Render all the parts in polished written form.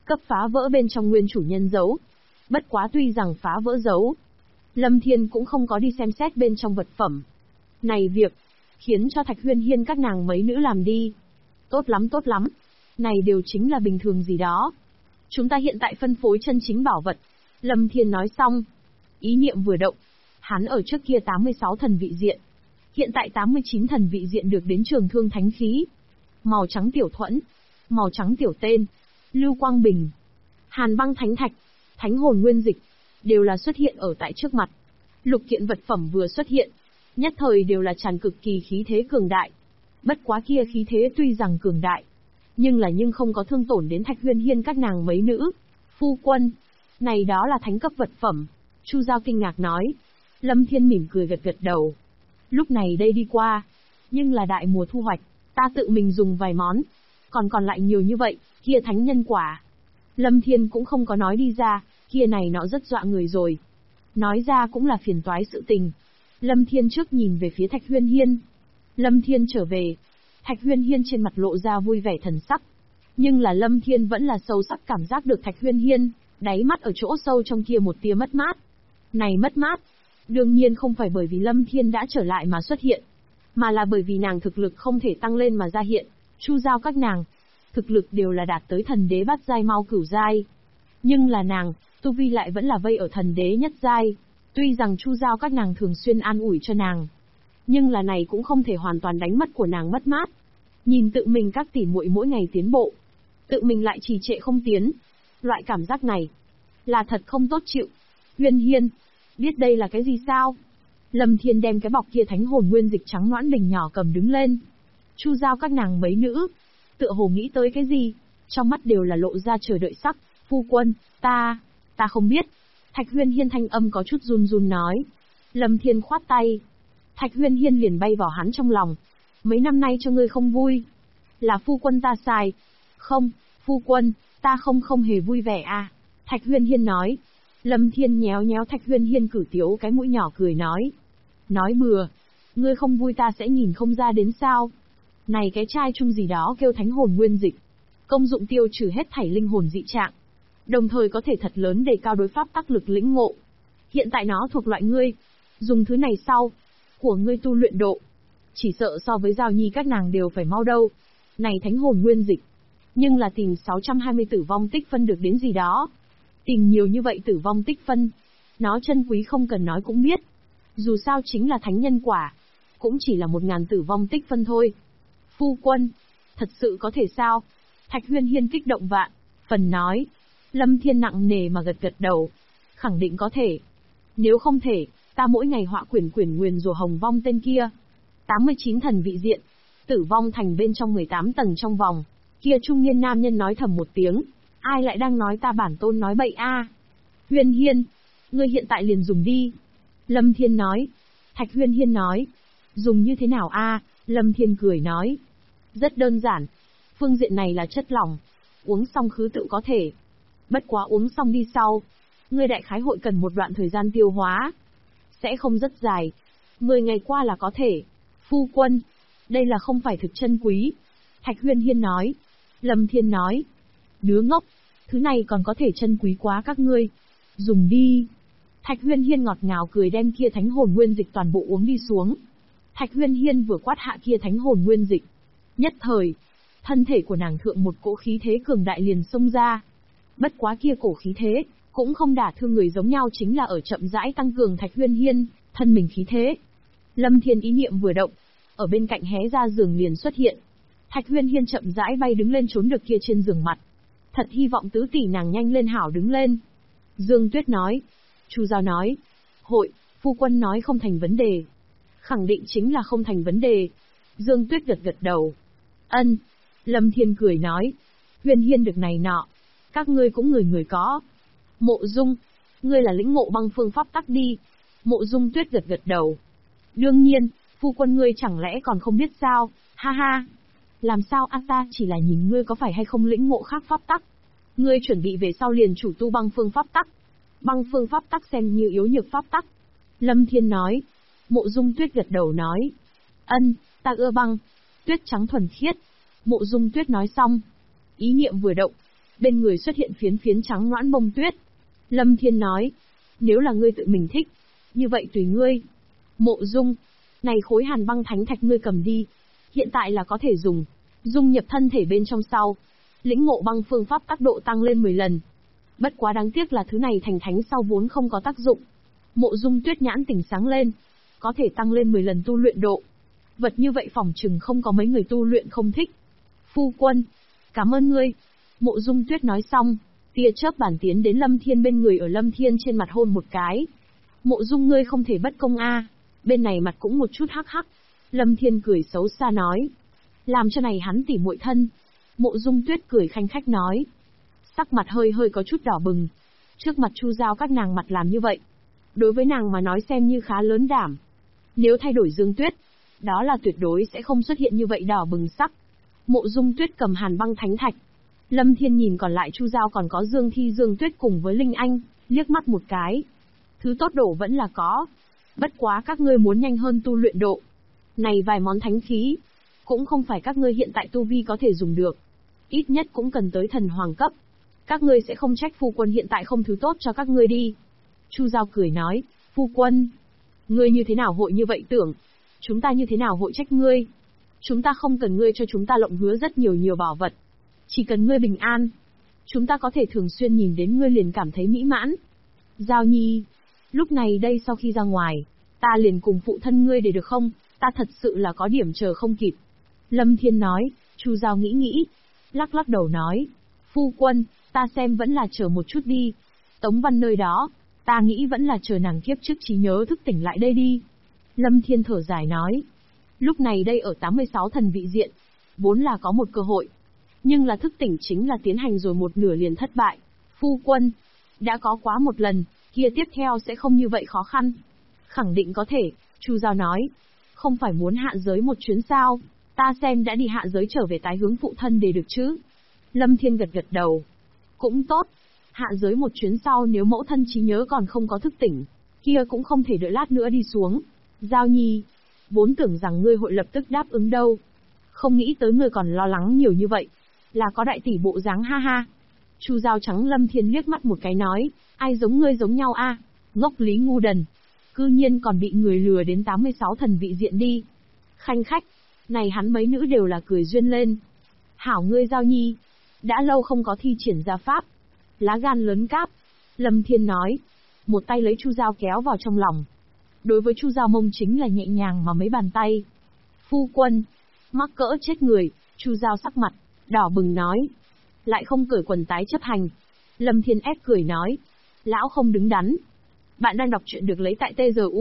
cấp phá vỡ bên trong nguyên chủ nhân giấu. Bất quá tuy rằng phá vỡ giấu, Lâm Thiên cũng không có đi xem xét bên trong vật phẩm. Này việc, khiến cho Thạch Huyên Hiên các nàng mấy nữ làm đi. Tốt lắm tốt lắm. Này đều chính là bình thường gì đó. Chúng ta hiện tại phân phối chân chính bảo vật. Lâm Thiên nói xong. Ý niệm vừa động. Hắn ở trước kia 86 thần vị diện. Hiện tại 89 thần vị diện được đến trường thương thánh khí. Màu trắng tiểu thuẫn. Màu trắng tiểu tên. Lưu quang bình. Hàn băng thánh thạch. Thánh hồn nguyên dịch. Đều là xuất hiện ở tại trước mặt. Lục kiện vật phẩm vừa xuất hiện. Nhất thời đều là tràn cực kỳ khí thế cường đại. Bất quá kia khí thế tuy rằng cường đại. Nhưng không có thương tổn đến Thạch Huyên Hiên các nàng mấy nữ. Phu quân. Này đó là thánh cấp vật phẩm. Chu Giao kinh ngạc nói. Lâm Thiên mỉm cười gật gật đầu. Lúc này đây đi qua. Nhưng là đại mùa thu hoạch. Ta tự mình dùng vài món. Còn lại nhiều như vậy. Kia thánh nhân quả. Lâm Thiên cũng không có nói đi ra. Kia này nó rất dọa người rồi. Nói ra cũng là phiền toái sự tình. Lâm Thiên trước nhìn về phía Thạch Huyên Hiên. Lâm Thiên trở về. Thạch Huyên Hiên trên mặt lộ ra vui vẻ thần sắc. Nhưng là Lâm Thiên vẫn là sâu sắc cảm giác được Thạch Huyên Hiên, đáy mắt ở chỗ sâu trong kia một tia mất mát. Này mất mát, đương nhiên không phải bởi vì Lâm Thiên đã trở lại mà xuất hiện, mà là bởi vì nàng thực lực không thể tăng lên mà ra hiện. Chu Giao các nàng, thực lực đều là đạt tới thần đế bát giai mau cửu giai. Nhưng là nàng, tu vi lại vẫn là vây ở thần đế nhất giai. Tuy rằng Chu Giao các nàng thường xuyên an ủi cho nàng, nhưng là này cũng không thể hoàn toàn đánh mất của nàng mất mát. Nhìn tự mình các tỷ muội mỗi ngày tiến bộ, tự mình lại trì trệ không tiến. Loại cảm giác này, là thật không tốt chịu. Huyên Hiên, biết đây là cái gì sao? Lâm Thiên đem cái bọc kia thánh hồn nguyên dịch trắng nõn bình nhỏ cầm đứng lên. Chu Giao các nàng mấy nữ, tựa hồ nghĩ tới cái gì, trong mắt đều là lộ ra chờ đợi sắc. Phu quân, ta không biết. Thạch Huyên Hiên thanh âm có chút run run nói. Lâm Thiên khoát tay. Thạch Huyên Hiên liền bay vào hắn trong lòng. Mấy năm nay cho ngươi không vui. Là phu quân ta sai. Không, phu quân, ta không hề vui vẻ à. Thạch Huyên Hiên nói. Lâm Thiên nhéo nhéo Thạch Huyên Hiên cử tiếu cái mũi nhỏ cười nói. Nói bừa. Ngươi không vui ta sẽ nhìn không ra đến sao. Này cái chai chung gì đó kêu thánh hồn nguyên dịch. Công dụng tiêu trừ hết thảy linh hồn dị trạng. Đồng thời có thể thật lớn đề cao đối pháp tắc lực lĩnh ngộ. Hiện tại nó thuộc loại ngươi. Dùng thứ này sau. Của ngươi tu luyện độ. Chỉ sợ so với Giao Nhi các nàng đều phải mau đâu. Này thánh hồn nguyên dịch. Nhưng là tìm 620 tử vong tích phân được đến gì đó. Tìm nhiều như vậy tử vong tích phân. Nó chân quý không cần nói cũng biết. Dù sao chính là thánh nhân quả. Cũng chỉ là 1000 tử vong tích phân thôi. Phu quân. Thật sự có thể sao? Thạch Huyên Hiên kích động vạn. Phần nói. Lâm Thiên nặng nề mà gật đầu. Khẳng định có thể. Nếu không thể, ta mỗi ngày họa quyển nguyền rủa hồng vong tên kia. 89 thần vị diện. Tử vong thành bên trong 18 tầng trong vòng. Kia trung niên nam nhân nói thầm một tiếng. Ai lại đang nói ta bản tôn nói bậy a? Huyên Hiên. Ngươi hiện tại liền dùng đi. Lâm Thiên nói. Thạch Huyên Hiên nói. Dùng như thế nào a? Lâm Thiên cười nói. Rất đơn giản. Phương diện này là chất lỏng. Uống xong khứ tự có thể. Bất quá uống xong đi sau. Ngươi đại khái hội cần một đoạn thời gian tiêu hóa. Sẽ không rất dài. 10 ngày qua là có thể. Phu quân. Đây là không phải thực chân quý. Thạch Huyên Hiên nói. Lâm Thiên nói. Đứa ngốc. Thứ này còn có thể chân quý quá các ngươi. Dùng đi. Thạch Huyên Hiên ngọt ngào cười đem kia thánh hồn nguyên dịch toàn bộ uống đi xuống. Thạch Huyên Hiên vừa quát hạ kia thánh hồn nguyên dịch. Nhất thời. Thân thể của nàng thượng một cỗ khí thế cường đại liền xông ra. Bất quá kia cổ khí thế, cũng không đả thương người giống nhau, chính là ở chậm rãi tăng cường Thạch Huyên Hiên, thân mình khí thế. Lâm Thiên ý niệm vừa động, ở bên cạnh hé ra giường liền xuất hiện. Thạch Huyên Hiên chậm rãi bay đứng lên trốn được kia trên giường mặt. Thật hy vọng tứ tỷ nàng nhanh lên hảo đứng lên. Dương Tuyết nói. Chu Giao nói. Hội, phu quân nói không thành vấn đề. Khẳng định chính là không thành vấn đề. Dương Tuyết gật đầu. Ân. Lâm Thiên cười nói. Huyên Hiên được này nọ. Các ngươi cũng người có. Mộ Dung. Ngươi là lĩnh ngộ băng phương pháp tắc đi. Mộ Dung Tuyết gật đầu. Đương nhiên, phu quân ngươi chẳng lẽ còn không biết sao, ha ha. Làm sao ta chỉ là nhìn ngươi có phải hay không lĩnh ngộ khác pháp tắc. Ngươi chuẩn bị về sau liền chủ tu băng phương pháp tắc. Băng phương pháp tắc xem như yếu nhược pháp tắc. Lâm Thiên nói. Mộ Dung Tuyết gật đầu nói. Ân, ta ưa băng. Tuyết trắng thuần khiết. Mộ Dung Tuyết nói xong. Ý niệm vừa động. bên người xuất hiện phiến phiến trắng nõn bông tuyết. Lâm Thiên nói, nếu là ngươi tự mình thích, như vậy tùy ngươi. Mộ Dung, này khối hàn băng thánh thạch ngươi cầm đi, hiện tại là có thể dùng, dung nhập thân thể bên trong sau. Lĩnh ngộ băng phương pháp tác độ tăng lên 10 lần. Bất quá đáng tiếc là thứ này thành thánh sau vốn không có tác dụng. Mộ Dung Tuyết nhãn tỉnh sáng lên, có thể tăng lên 10 lần tu luyện độ. Vật như vậy phỏng chừng không có mấy người tu luyện không thích. Phu quân, cảm ơn ngươi. Mộ Dung Tuyết nói xong, tia chớp bản tiến đến Lâm Thiên bên người, ở Lâm Thiên trên mặt hôn một cái. Mộ Dung ngươi không thể bất công a. Bên này mặt cũng một chút hắc hắc. Lâm Thiên cười xấu xa nói, làm cho này hắn tỉ muội thân. Mộ Dung Tuyết cười khanh khách nói, sắc mặt hơi hơi có chút đỏ bừng. Trước mặt Chu Giao các nàng mặt làm như vậy, đối với nàng mà nói xem như khá lớn đảm. Nếu thay đổi Dương Tuyết, đó là tuyệt đối sẽ không xuất hiện như vậy đỏ bừng sắc. Mộ Dung Tuyết cầm hàn băng thánh thạch. Lâm Thiên nhìn còn lại Chu Giao còn có Dương Thi Dương Tuyết cùng với Linh Anh, liếc mắt một cái. Thứ tốt đổ vẫn là có. Bất quá các ngươi muốn nhanh hơn tu luyện độ. Này vài món thánh khí, cũng không phải các ngươi hiện tại tu vi có thể dùng được. Ít nhất cũng cần tới thần hoàng cấp. Các ngươi sẽ không trách phu quân hiện tại không thứ tốt cho các ngươi đi. Chu Giao cười nói, phu quân, ngươi như thế nào hội như vậy tưởng? Chúng ta như thế nào hội trách ngươi? Chúng ta không cần ngươi cho chúng ta lộng hứa rất nhiều bảo vật. Chỉ cần ngươi bình an. Chúng ta có thể thường xuyên nhìn đến ngươi liền cảm thấy mỹ mãn. Giao Nhi, lúc này đây sau khi ra ngoài, ta liền cùng phụ thân ngươi để được không? Ta thật sự là có điểm chờ không kịp. Lâm Thiên nói. Chu Giao nghĩ, lắc lắc đầu nói, phu quân, ta xem vẫn là chờ một chút đi. Tống Văn nơi đó, ta nghĩ vẫn là chờ nàng kiếp trước trí nhớ thức tỉnh lại đây đi. Lâm Thiên thở dài nói, lúc này đây ở 86 thần vị diện, vốn là có một cơ hội. Nhưng là thức tỉnh chính là tiến hành rồi một nửa liền thất bại. Phu quân, đã có quá một lần, kia tiếp theo sẽ không như vậy khó khăn. Khẳng định có thể, Chu Giao nói, không phải muốn hạ giới một chuyến sao, ta xem đã đi hạ giới trở về tái hướng phụ thân để được chứ. Lâm Thiên gật gật đầu. Cũng tốt, hạ giới một chuyến sau nếu mẫu thân trí nhớ còn không có thức tỉnh, kia cũng không thể đợi lát nữa đi xuống. Giao Nhi, vốn tưởng rằng ngươi hội lập tức đáp ứng đâu. Không nghĩ tới ngươi còn lo lắng nhiều như vậy. Là có đại tỷ bộ dáng ha ha. Chu Giao trắng Lâm Thiên liếc mắt một cái nói, ai giống ngươi giống nhau a, ngốc lý ngu đần. Cư nhiên còn bị người lừa đến 86 thần vị diện đi. Khanh khách, này hắn mấy nữ đều là cười duyên lên. Hảo ngươi Giao Nhi, đã lâu không có thi triển ra pháp. Lá gan lớn cáp. Lâm Thiên nói, một tay lấy Chu Giao kéo vào trong lòng. Đối với Chu Giao mông chính là nhẹ nhàng mà mấy bàn tay. Phu quân, mắc cỡ chết người. Chu Giao sắc mặt đỏ bừng nói, lại không cởi quần tái chấp hành. Lâm Thiên ép cười nói, lão không đứng đắn. Bạn đang đọc truyện được lấy tại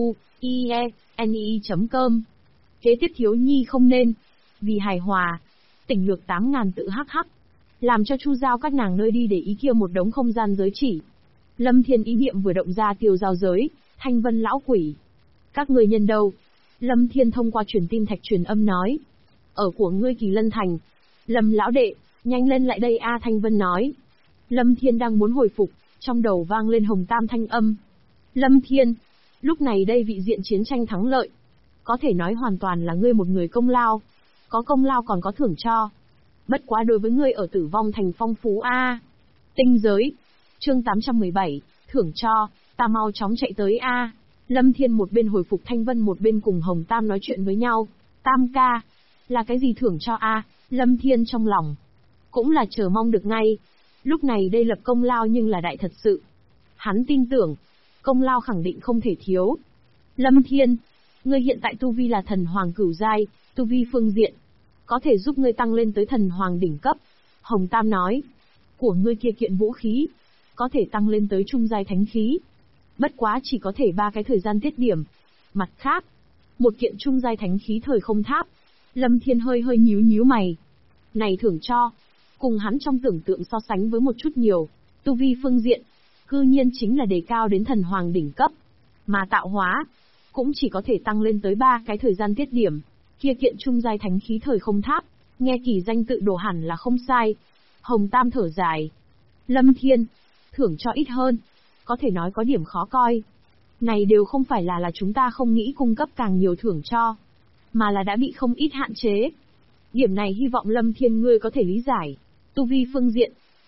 tzuieni.com. Kế tiếp thiếu nhi không nên, vì hài hòa, tỉnh lược 8.000 tự hắc hắc, làm cho Chu Giao các nàng nơi đi để ý kia một đống không gian giới chỉ. Lâm Thiên ý niệm vừa động ra tiêu giao giới, Thanh Vân lão quỷ. Các người nhân đâu? Lâm Thiên thông qua truyền tin thạch truyền âm nói, ở của ngươi Kỳ Lân Thành. Lâm lão đệ, nhanh lên lại đây a. Thanh Vân nói. Lâm Thiên đang muốn hồi phục, trong đầu vang lên Hồng Tam thanh âm. Lâm Thiên, lúc này đây vị diện chiến tranh thắng lợi, có thể nói hoàn toàn là ngươi một người công lao. Có công lao còn có thưởng cho. Bất quá đối với ngươi ở Tử Vong Thành phong phú a. Tinh giới. Chương 817, thưởng cho, ta mau chóng chạy tới a. Lâm Thiên một bên hồi phục Thanh Vân một bên cùng Hồng Tam nói chuyện với nhau. Tam ca, là cái gì thưởng cho a? Lâm Thiên trong lòng cũng là chờ mong được ngay. Lúc này đây lập công lao nhưng là đại thật sự. Hắn tin tưởng, công lao khẳng định không thể thiếu. Lâm Thiên, ngươi hiện tại tu vi là thần hoàng cửu giai, tu vi phương diện có thể giúp ngươi tăng lên tới thần hoàng đỉnh cấp. Hồng Tam nói, của ngươi kia kiện vũ khí có thể tăng lên tới trung giai thánh khí. Bất quá chỉ có thể 3 cái thời gian tiết điểm. Mặt khác, một kiện trung giai thánh khí thời không tháp. Lâm Thiên hơi nhíu mày. Này thưởng cho, cùng hắn trong tưởng tượng so sánh với một chút nhiều, tu vi phương diện, cư nhiên chính là đề cao đến thần hoàng đỉnh cấp. Mà tạo hóa, cũng chỉ có thể tăng lên tới 3 cái thời gian tiết điểm. Kia kiện trung giai thánh khí thời không tháp, nghe kỳ danh tự đồ hẳn là không sai. Hồng Tam thở dài. Lâm Thiên, thưởng cho ít hơn, có thể nói có điểm khó coi. Này đều không phải là chúng ta không nghĩ cung cấp càng nhiều thưởng cho, mà là đã bị không ít hạn chế. Điểm này hy vọng Lâm Thiên ngươi có thể lý giải. Tu vi phương diện,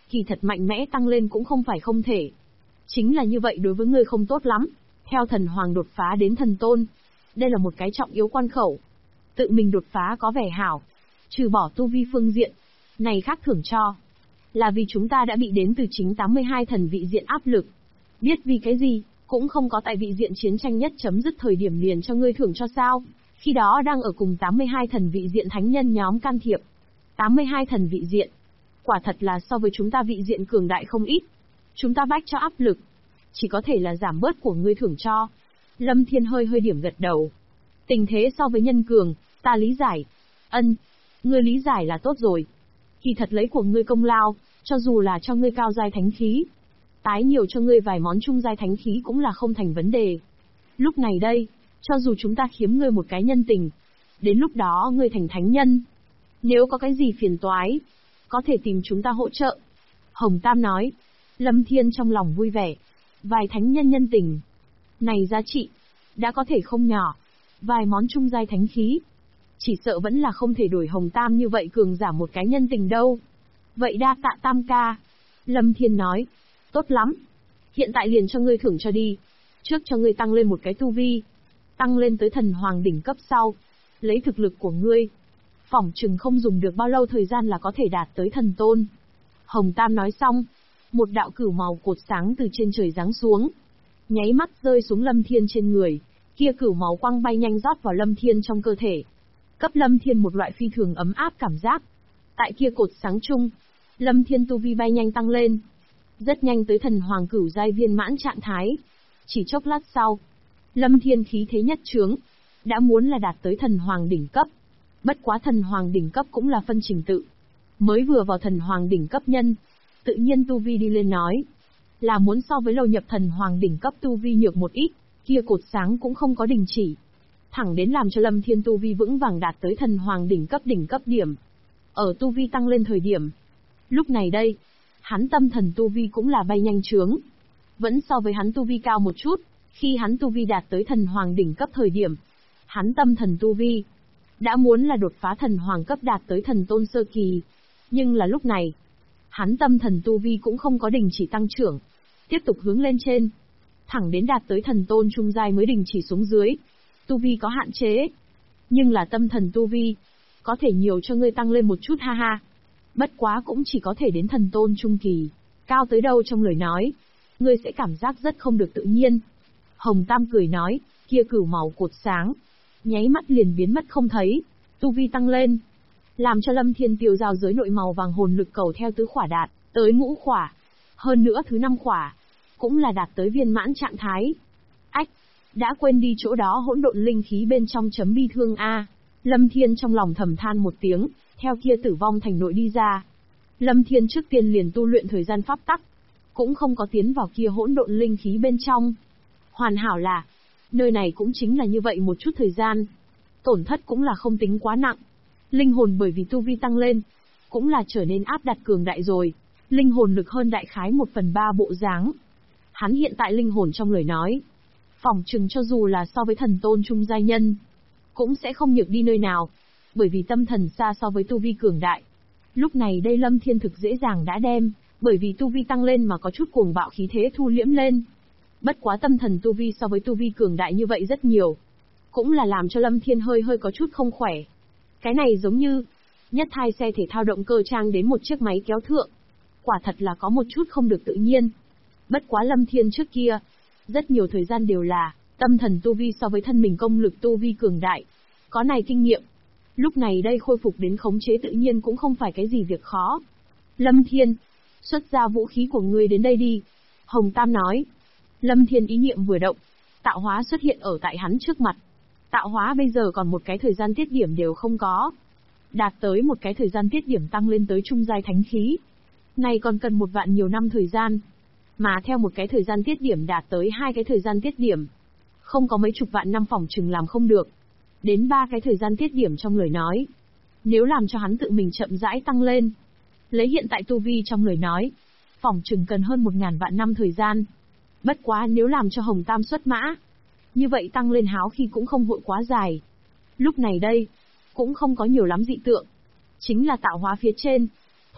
Kỳ thật mạnh mẽ tăng lên cũng không phải không thể. Chính là như vậy đối với ngươi không tốt lắm. Theo thần hoàng đột phá đến thần tôn. Đây là một cái trọng yếu quan khẩu. Tự mình đột phá có vẻ hảo. Trừ bỏ tu vi phương diện. Này khác thưởng cho. Là vì chúng ta đã bị đến từ chính 82 thần vị diện áp lực. Biết vì cái gì, cũng không có tại vị diện chiến tranh nhất chấm dứt thời điểm liền cho ngươi thưởng cho sao. Khi đó đang ở cùng 82 thần vị diện thánh nhân nhóm can thiệp. 82 thần vị diện. Quả thật là so với chúng ta vị diện cường đại không ít. Chúng ta bách cho áp lực. Chỉ có thể là giảm bớt của ngươi thưởng cho. Lâm Thiên hơi điểm gật đầu. Tình thế so với nhân cường, ta lý giải. Ân, ngươi lý giải là tốt rồi. Kỳ thật lấy của ngươi công lao, cho dù là cho ngươi cao giai thánh khí. Tái nhiều cho ngươi vài món trung giai thánh khí cũng là không thành vấn đề. Lúc này đây, cho dù chúng ta khiếm ngươi một cái nhân tình. Đến lúc đó ngươi thành thánh nhân. Nếu có cái gì phiền toái, có thể tìm chúng ta hỗ trợ. Hồng Tam nói. Lâm Thiên trong lòng vui vẻ. Vài thánh nhân nhân tình. Này giá trị, đã có thể không nhỏ. Vài món trung giai thánh khí. Chỉ sợ vẫn là không thể đổi Hồng Tam như vậy cường giả một cái nhân tình đâu. Vậy đa tạ Tam ca. Lâm Thiên nói. Tốt lắm. Hiện tại liền cho ngươi thưởng cho đi. Trước cho ngươi tăng lên một cái tu vi. Tăng lên tới thần hoàng đỉnh cấp sau. Lấy thực lực của ngươi. Phỏng chừng không dùng được bao lâu thời gian là có thể đạt tới thần tôn. Hồng Tam nói xong. Một đạo cửu màu cột sáng từ trên trời giáng xuống. Nháy mắt rơi xuống Lâm Thiên trên người. Kia cửu máu quang bay nhanh rót vào Lâm Thiên trong cơ thể. Cấp Lâm Thiên một loại phi thường ấm áp cảm giác. Tại kia cột sáng chung. Lâm Thiên tu vi bay nhanh tăng lên. Rất nhanh tới thần hoàng cửu giai viên mãn trạng thái. Chỉ chốc lát sau. Lâm Thiên khí thế nhất trướng. Đã muốn là đạt tới thần hoàng đỉnh cấp. Bất quá thần hoàng đỉnh cấp cũng là phân trình tự. Mới vừa vào thần hoàng đỉnh cấp nhân. Tự nhiên tu vi đi lên nói. Là muốn so với lâu nhập thần hoàng đỉnh cấp tu vi nhược một ít. Kia cột sáng cũng không có đình chỉ. Thẳng đến làm cho Lâm Thiên tu vi vững vàng đạt tới thần hoàng đỉnh cấp điểm. Ở tu vi tăng lên thời điểm. Lúc này đây. Hắn tâm thần tu vi cũng là bay nhanh trướng. Vẫn so với hắn tu vi cao một chút. Khi hắn tu vi đạt tới thần hoàng đỉnh cấp thời điểm. Hắn tâm thần tu vi. Đã muốn là đột phá thần hoàng cấp đạt tới thần tôn sơ kỳ. Nhưng là lúc này. Hắn tâm thần tu vi cũng không có đình chỉ tăng trưởng. Tiếp tục hướng lên trên. Thẳng đến đạt tới thần tôn trung giai mới đình chỉ xuống dưới. Tu vi có hạn chế. Nhưng là tâm thần tu vi. Có thể nhiều cho ngươi tăng lên một chút ha ha. Bất quá cũng chỉ có thể đến thần tôn trung kỳ. Cao tới đâu trong lời nói. Ngươi sẽ cảm giác rất không được tự nhiên. Hồng Tam cười nói, kia cửu màu cột sáng. Nháy mắt liền biến mất không thấy. Tu vi tăng lên. Làm cho Lâm Thiên tiêu giao giới nội màu vàng hồn lực cầu theo tứ khỏa đạt, tới ngũ khỏa. Hơn nữa thứ 5 khỏa. Cũng là đạt tới viên mãn trạng thái. Ách! Đã quên đi chỗ đó hỗn độn linh khí bên trong chấm bi thương a. Lâm Thiên trong lòng thầm than một tiếng, theo kia tử vong thành nội đi ra. Lâm Thiên trước tiên liền tu luyện thời gian pháp tắc. Cũng không có tiến vào kia hỗn độn linh khí bên trong. Hoàn hảo là, nơi này cũng chính là như vậy một chút thời gian. Tổn thất cũng là không tính quá nặng. Linh hồn bởi vì tu vi tăng lên, cũng là trở nên áp đặt cường đại rồi. Linh hồn lực hơn đại khái 1/3 bộ dáng. Hắn hiện tại linh hồn trong lời nói. Phỏng chừng cho dù là so với thần tôn trung giai nhân. Cũng sẽ không nhược đi nơi nào. Bởi vì tâm thần xa so với tu vi cường đại. Lúc này đây Lâm Thiên thực dễ dàng đã đem. Bởi vì tu vi tăng lên mà có chút cuồng bạo khí thế thu liễm lên. Bất quá tâm thần tu vi so với tu vi cường đại như vậy rất nhiều. Cũng là làm cho Lâm Thiên hơi có chút không khỏe. Cái này giống như nhất thai xe thể thao động cơ trang đến một chiếc máy kéo thượng. Quả thật là có một chút không được tự nhiên. Bất quá Lâm Thiên trước kia, rất nhiều thời gian đều là tâm thần tu vi so với thân mình công lực tu vi cường đại. Có này kinh nghiệm. Lúc này đây khôi phục đến khống chế tự nhiên cũng không phải cái gì việc khó. Lâm Thiên, xuất ra vũ khí của ngươi đến đây đi. Hồng Tam nói. Lâm Thiên ý niệm vừa động. Tạo hóa xuất hiện ở tại hắn trước mặt. Tạo hóa bây giờ còn một cái thời gian tiết điểm đều không có. Đạt tới một cái thời gian tiết điểm tăng lên tới trung giai thánh khí. Này còn cần 1 vạn nhiều năm thời gian. Mà theo một cái thời gian tiết điểm đạt tới 2 cái thời gian tiết điểm. Không có mấy chục vạn năm phỏng chừng làm không được. Đến 3 cái thời gian tiết điểm trong lời nói. Nếu làm cho hắn tự mình chậm rãi tăng lên. Lấy hiện tại tu vi trong lời nói. Phỏng chừng cần hơn 1000 vạn năm thời gian. Bất quá nếu làm cho Hồng Tam xuất mã. Như vậy tăng lên háo khi cũng không vội quá dài. Lúc này đây, cũng không có nhiều lắm dị tượng. Chính là tạo hóa phía trên.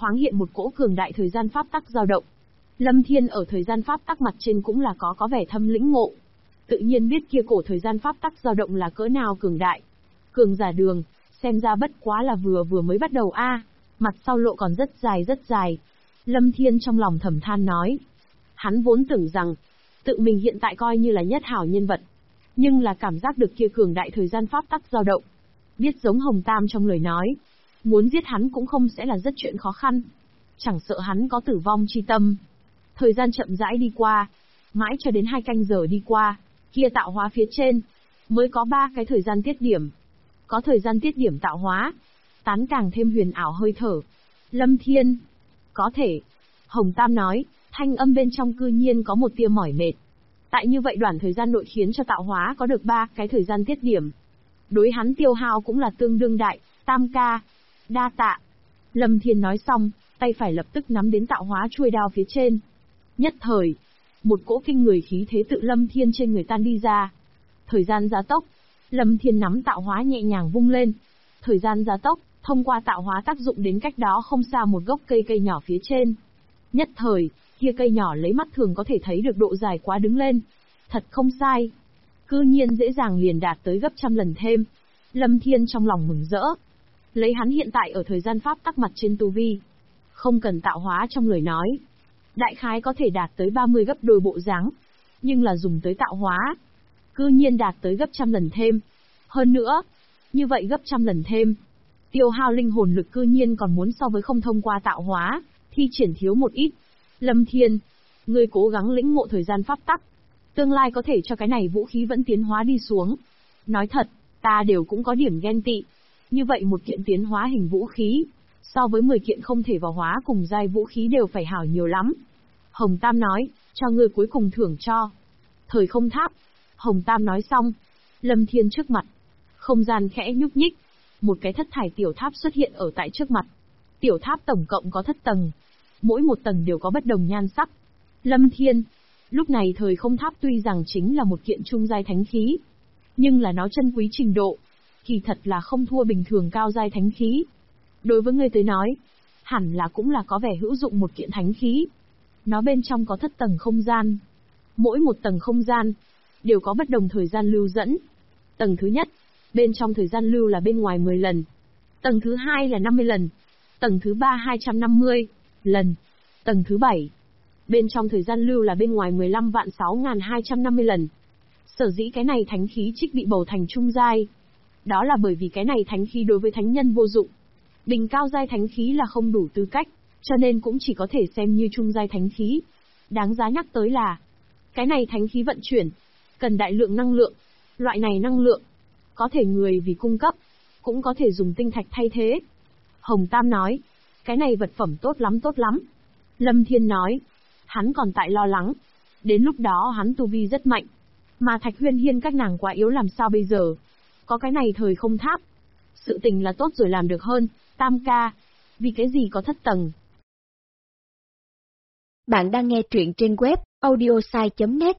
thoáng hiện một cỗ cường đại thời gian pháp tắc dao động. Lâm Thiên ở thời gian pháp tắc mặt trên cũng là có vẻ thâm lĩnh ngộ. Tự nhiên biết kia cổ thời gian pháp tắc dao động là cỡ nào cường đại. Cường giả đường, xem ra bất quá là vừa mới bắt đầu a, mặt sau lộ còn rất dài rất dài. Lâm Thiên trong lòng thầm than nói. Hắn vốn tưởng rằng, tự mình hiện tại coi như là nhất hảo nhân vật. Nhưng là cảm giác được kia cường đại thời gian pháp tắc dao động. Biết giống Hồng Tam trong lời nói. Muốn giết hắn cũng không sẽ là rất chuyện khó khăn. Chẳng sợ hắn có tử vong chi tâm. Thời gian chậm rãi đi qua. Mãi cho đến 2 canh giờ đi qua. Kia tạo hóa phía trên. Mới có 3 cái thời gian tiết điểm. Có thời gian tiết điểm tạo hóa. Tán càng thêm huyền ảo hơi thở. Lâm Thiên. Có thể. Hồng Tam nói, thanh âm bên trong cư nhiên có một tia mỏi mệt. Tại như vậy đoạn thời gian nội khiến cho tạo hóa có được 3 cái thời gian tiết điểm. Đối hắn tiêu hao cũng là tương đương đại. Tam ca. Đa tạ. Lâm Thiên nói xong, tay phải lập tức nắm đến tạo hóa chuôi đao phía trên. Nhất thời, một cỗ kinh người khí thế tự Lâm Thiên trên người tan đi ra. Thời gian gia tốc, Lâm Thiên nắm tạo hóa nhẹ nhàng vung lên. Thời gian gia tốc, thông qua tạo hóa tác dụng đến cách đó không xa một gốc cây nhỏ phía trên. Nhất thời, kia cây nhỏ lấy mắt thường có thể thấy được độ dài quá đứng lên. Thật không sai. Cư nhiên dễ dàng liền đạt tới gấp trăm lần thêm. Lâm Thiên trong lòng mừng rỡ. Lấy hắn hiện tại ở thời gian pháp tắc mặt trên tu vi. Không cần tạo hóa trong lời nói. Đại khái có thể đạt tới 30 gấp đôi bộ dáng. Nhưng là dùng tới tạo hóa. Cư nhiên đạt tới gấp trăm lần thêm. Hơn nữa, như vậy gấp trăm lần thêm. Tiêu hao linh hồn lực cư nhiên còn muốn so với không thông qua tạo hóa, thi triển thiếu một ít. Lâm Thiên, ngươi cố gắng lĩnh ngộ thời gian pháp tắc. Tương lai có thể cho cái này vũ khí vẫn tiến hóa đi xuống. Nói thật, ta đều cũng có điểm ghen tị. Như vậy một kiện tiến hóa hình vũ khí, so với 10 kiện không thể vào hóa cùng giai vũ khí đều phải hảo nhiều lắm. Hồng Tam nói, cho ngươi cuối cùng thưởng cho. Thời không tháp. Hồng Tam nói xong. Lâm Thiên trước mặt. Không gian khẽ nhúc nhích. Một cái thất thải tiểu tháp xuất hiện ở tại trước mặt. Tiểu tháp tổng cộng có thất tầng. Mỗi một tầng đều có bất đồng nhan sắc. Lâm Thiên. Lúc này thời không tháp tuy rằng chính là một kiện trung giai thánh khí. Nhưng là nó chân quý trình độ. Kỳ thật là không thua bình thường cao giai thánh khí. Đối với ngươi tới nói, hẳn là cũng là có vẻ hữu dụng một kiện thánh khí. Nó bên trong có thất tầng không gian. Mỗi một tầng không gian, đều có bất đồng thời gian lưu dẫn. Tầng thứ nhất, bên trong thời gian lưu là bên ngoài 10 lần. Tầng thứ hai là 50 lần. Tầng thứ ba 250 lần. Tầng thứ 7, bên trong thời gian lưu là bên ngoài 15.6250 lần. Sở dĩ cái này thánh khí trích bị bầu thành trung giai. Đó là bởi vì cái này thánh khí đối với thánh nhân vô dụng. Đỉnh cao giai thánh khí là không đủ tư cách, cho nên cũng chỉ có thể xem như trung giai thánh khí. Đáng giá nhắc tới là, cái này thánh khí vận chuyển, cần đại lượng năng lượng. Loại này năng lượng, có thể người vì cung cấp, cũng có thể dùng tinh thạch thay thế. Hồng Tam nói, cái này vật phẩm tốt lắm tốt lắm. Lâm Thiên nói, hắn còn tại lo lắng. Đến lúc đó hắn tu vi rất mạnh. Mà Thạch Huyên Hiên các nàng quá yếu làm sao bây giờ? Có cái này thời không tháp. Sự tình là tốt rồi làm được hơn, Tam ca. Vì cái gì có thất tầng? Bạn đang nghe truyện trên web audiosai.net.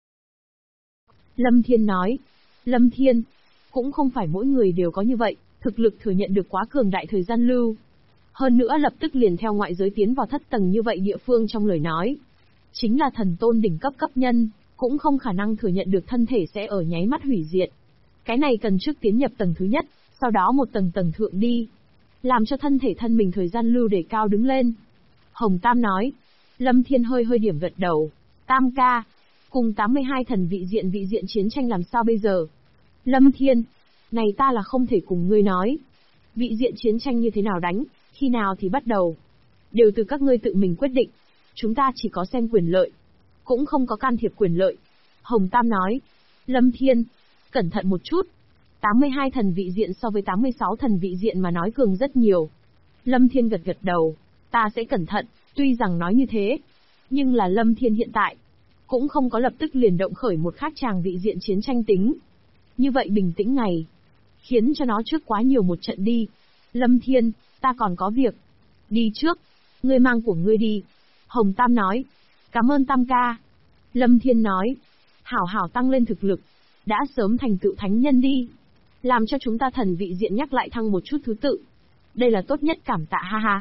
Lâm Thiên nói, Lâm Thiên, cũng không phải mỗi người đều có như vậy, thực lực thừa nhận được quá cường đại thời gian lưu. Hơn nữa lập tức liền theo ngoại giới tiến vào thất tầng như vậy địa phương trong lời nói. Chính là thần tôn đỉnh cấp cấp nhân, cũng không khả năng thừa nhận được thân thể sẽ ở nháy mắt hủy diệt. Cái này cần trước tiến nhập tầng thứ nhất, sau đó một tầng tầng thượng đi. Làm cho thân thể thân mình thời gian lưu để cao đứng lên. Hồng Tam nói, Lâm Thiên hơi điểm gật đầu. Tam ca, cùng 82 thần vị diện chiến tranh làm sao bây giờ? Lâm Thiên, này ta là không thể cùng ngươi nói. Vị diện chiến tranh như thế nào đánh, khi nào thì bắt đầu. Đều từ các ngươi tự mình quyết định. Chúng ta chỉ có xem quyền lợi, cũng không có can thiệp quyền lợi. Hồng Tam nói, Lâm Thiên, cẩn thận một chút. 82 thần vị diện so với 86 thần vị diện mà nói cường rất nhiều. Lâm Thiên gật đầu, ta sẽ cẩn thận, tuy rằng nói như thế. Nhưng là Lâm Thiên hiện tại, cũng không có lập tức liền động khởi một khác tràng vị diện chiến tranh tính. Như vậy bình tĩnh ngày, khiến cho nó trước quá nhiều một trận đi. Lâm Thiên, ta còn có việc. Đi trước, ngươi mang của ngươi đi. Hồng Tam nói, cảm ơn Tam ca. Lâm Thiên nói, hảo tăng lên thực lực, đã sớm thành tựu thánh nhân đi. Làm cho chúng ta thần vị diện nhắc lại thăng một chút thứ tự. Đây là tốt nhất cảm tạ ha ha.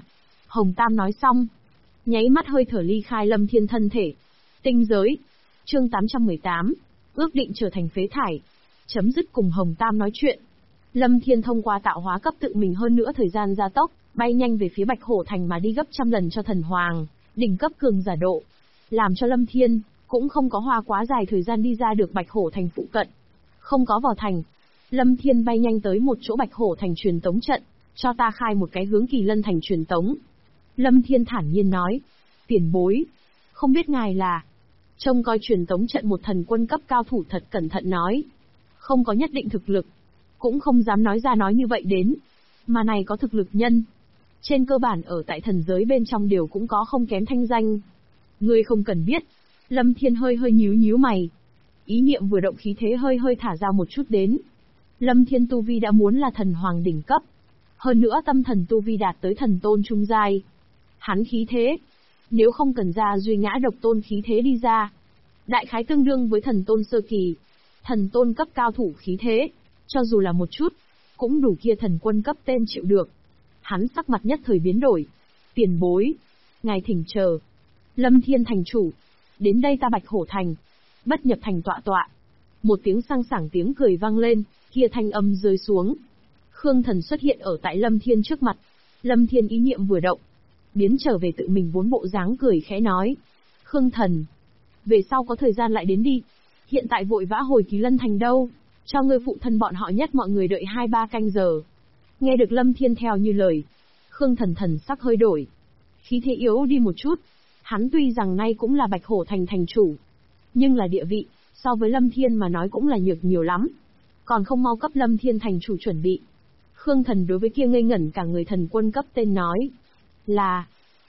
Hồng Tam nói xong, nháy mắt hơi thở ly khai Lâm Thiên thân thể. Tinh giới. Chương 818. Ước định trở thành phế thải. Chấm dứt cùng Hồng Tam nói chuyện. Lâm Thiên thông qua tạo hóa cấp tự mình hơn nữa thời gian gia tốc, bay nhanh về phía Bạch Hổ Thành mà đi gấp trăm lần cho thần hoàng, đỉnh cấp cường giả độ. Làm cho Lâm Thiên cũng không có hoa quá dài thời gian đi ra được Bạch Hổ Thành phụ cận. Không có vào thành, Lâm Thiên bay nhanh tới một chỗ Bạch Hổ Thành truyền tống trận, cho ta khai một cái hướng Kỳ Lân Thành truyền tống. Lâm Thiên thản nhiên nói, tiền bối, không biết ngài là... Trông coi truyền tống trận một thần quân cấp cao thủ thật cẩn thận nói, không có nhất định thực lực, cũng không dám nói ra nói như vậy đến, mà này có thực lực nhân. Trên cơ bản ở tại thần giới bên trong đều cũng có không kém thanh danh. Ngươi không cần biết. Lâm Thiên hơi nhíu mày. Ý niệm vừa động khí thế hơi thả ra một chút đến. Lâm Thiên tu vi đã muốn là thần hoàng đỉnh cấp. Hơn nữa tâm thần tu vi đạt tới thần tôn trung giai. Hắn khí thế, nếu không cần ra duy ngã độc tôn khí thế đi ra, đại khái tương đương với thần tôn sơ kỳ. Thần tôn cấp cao thủ khí thế, cho dù là một chút, cũng đủ kia thần quân cấp tên chịu được. Hắn sắc mặt nhất thời biến đổi. Tiền bối, ngài thỉnh chờ. Lâm Thiên thành chủ, đến đây ta Bạch Hổ Thành, bất nhập thành tọa tọa. Một tiếng sang sảng tiếng cười vang lên, kia thanh âm rơi xuống. Khương Thần xuất hiện ở tại Lâm Thiên trước mặt. Lâm Thiên ý niệm vừa động, biến trở về tự mình vốn bộ dáng cười khẽ nói. Khương Thần, về sau có thời gian lại đến đi. Hiện tại vội vã hồi Kỳ Lân Thành đâu, cho ngươi phụ thân bọn họ nhất mọi người đợi 2-3 canh giờ. Nghe được Lâm Thiên theo như lời, Khương Thần thần sắc hơi đổi. Khí thế yếu đi một chút. Hắn tuy rằng nay cũng là Bạch Hổ Thành thành chủ, nhưng là địa vị, so với Lâm Thiên mà nói cũng là nhược nhiều lắm. Còn không mau cấp Lâm Thiên thành chủ chuẩn bị. Khương Thần đối với kia ngây ngẩn cả người thần quân cấp tên nói. Là,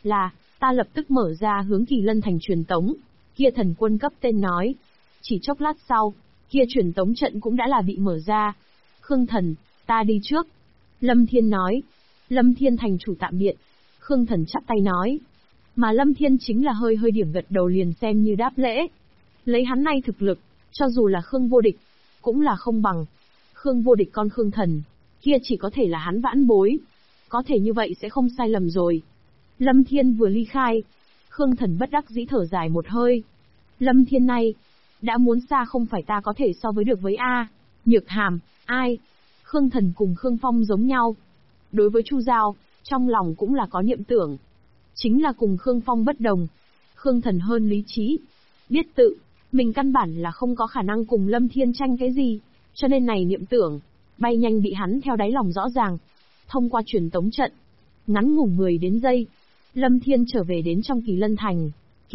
ta lập tức mở ra hướng Kỳ Lân Thành truyền tống. Kia thần quân cấp tên nói. Chỉ chốc lát sau, kia truyền tống trận cũng đã là bị mở ra. Khương Thần, ta đi trước. Lâm Thiên nói. Lâm Thiên thành chủ tạm biệt. Khương Thần chắp tay nói. Mà Lâm Thiên chính là hơi điểm gật đầu liền xem như đáp lễ. Lấy hắn nay thực lực, cho dù là Khương Vô Địch, cũng là không bằng. Khương Vô Địch con Khương Thần, kia chỉ có thể là hắn vãn bối. Có thể như vậy sẽ không sai lầm rồi. Lâm Thiên vừa ly khai, Khương Thần bất đắc dĩ thở dài một hơi. Lâm Thiên này, đã muốn xa không phải ta có thể so với được với A. Nhược Hàm, ai? Khương Thần cùng Khương Phong giống nhau. Đối với Chu Giao, trong lòng cũng là có niệm tưởng. Chính là cùng Khương Phong bất đồng. Khương Thần hơn lý trí. Biết tự, mình căn bản là không có khả năng cùng Lâm Thiên tranh cái gì. Cho nên này niệm tưởng, bay nhanh bị hắn theo đáy lòng rõ ràng. Thông qua truyền tống trận, ngắn ngủn 10 đến giây, Lâm Thiên trở về đến trong Kỳ Lân Thành.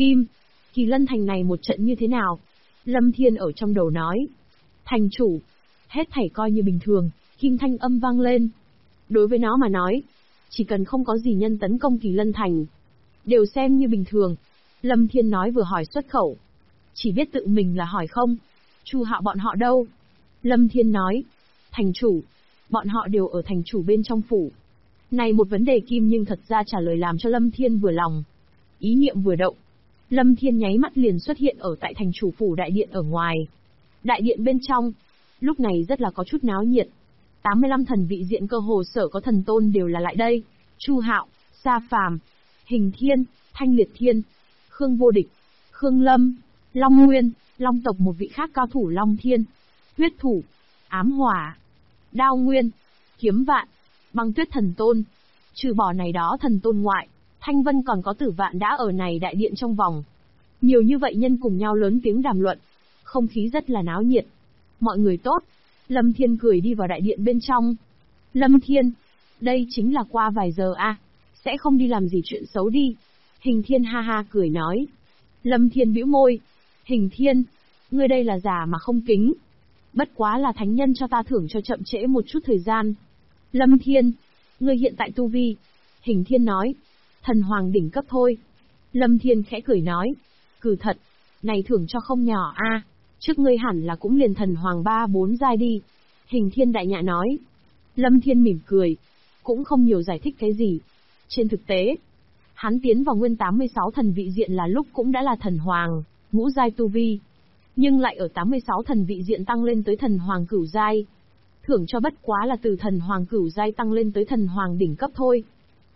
Kỳ Lân Thành này một trận như thế nào? Lâm Thiên ở trong đầu nói. Thành chủ, hết thảy coi như bình thường. Kim thanh âm vang lên. Đối với nó mà nói, chỉ cần không có gì nhân tấn công Kỳ Lân Thành, đều xem như bình thường. Lâm Thiên nói vừa hỏi xuất khẩu. Chỉ biết tự mình là hỏi không. Chu Hạo bọn họ đâu? Lâm Thiên nói. Thành chủ, bọn họ đều ở thành chủ bên trong phủ. Này một vấn đề kim nhưng thật ra trả lời làm cho Lâm Thiên vừa lòng. Ý niệm vừa động, Lâm Thiên nháy mắt liền xuất hiện ở tại thành chủ phủ đại điện ở ngoài. Đại điện bên trong, lúc này rất là có chút náo nhiệt. 85 thần vị diện cơ hồ sở có thần tôn đều là lại đây. Chu Hạo, Sa Phàm, Hình Thiên, Thanh Liệt Thiên, Khương Vô Địch, Khương Lâm, Long Nguyên, Long tộc một vị khác cao thủ Long Thiên, Huyết Thủ, Ám Hỏa, Đao Nguyên, Kiếm Vạn, Băng Tuyết thần tôn. Trừ bỏ này đó thần tôn ngoại, Thanh Vân còn có Tử Vạn đã ở này đại điện trong vòng. Nhiều như vậy nhân cùng nhau lớn tiếng đàm luận, không khí rất là náo nhiệt. Mọi người tốt. Lâm Thiên cười đi vào đại điện bên trong. Lâm Thiên, đây chính là qua vài giờ a, sẽ không đi làm gì chuyện xấu đi. Hình Thiên ha ha cười nói. Lâm Thiên bĩu môi. Hình Thiên, ngươi đây là giả mà không kính. Bất quá là thánh nhân cho ta thưởng cho chậm trễ một chút thời gian. Lâm Thiên, ngươi hiện tại tu vi. Hình Thiên nói. Thần hoàng đỉnh cấp thôi. Lâm Thiên khẽ cười nói. Cử thật, này thưởng cho không nhỏ a. Trước ngươi hẳn là cũng liền thần hoàng 3-4 giai đi. Hình Thiên đại nhã nói. Lâm Thiên mỉm cười, cũng không nhiều giải thích cái gì. Trên thực tế, hắn tiến vào nguyên 86 thần vị diện là lúc cũng đã là thần hoàng, ngũ giai tu vi. Nhưng lại ở 86 thần vị diện tăng lên tới thần hoàng cửu giai. Thưởng cho bất quá là từ thần hoàng cửu giai tăng lên tới thần hoàng đỉnh cấp thôi.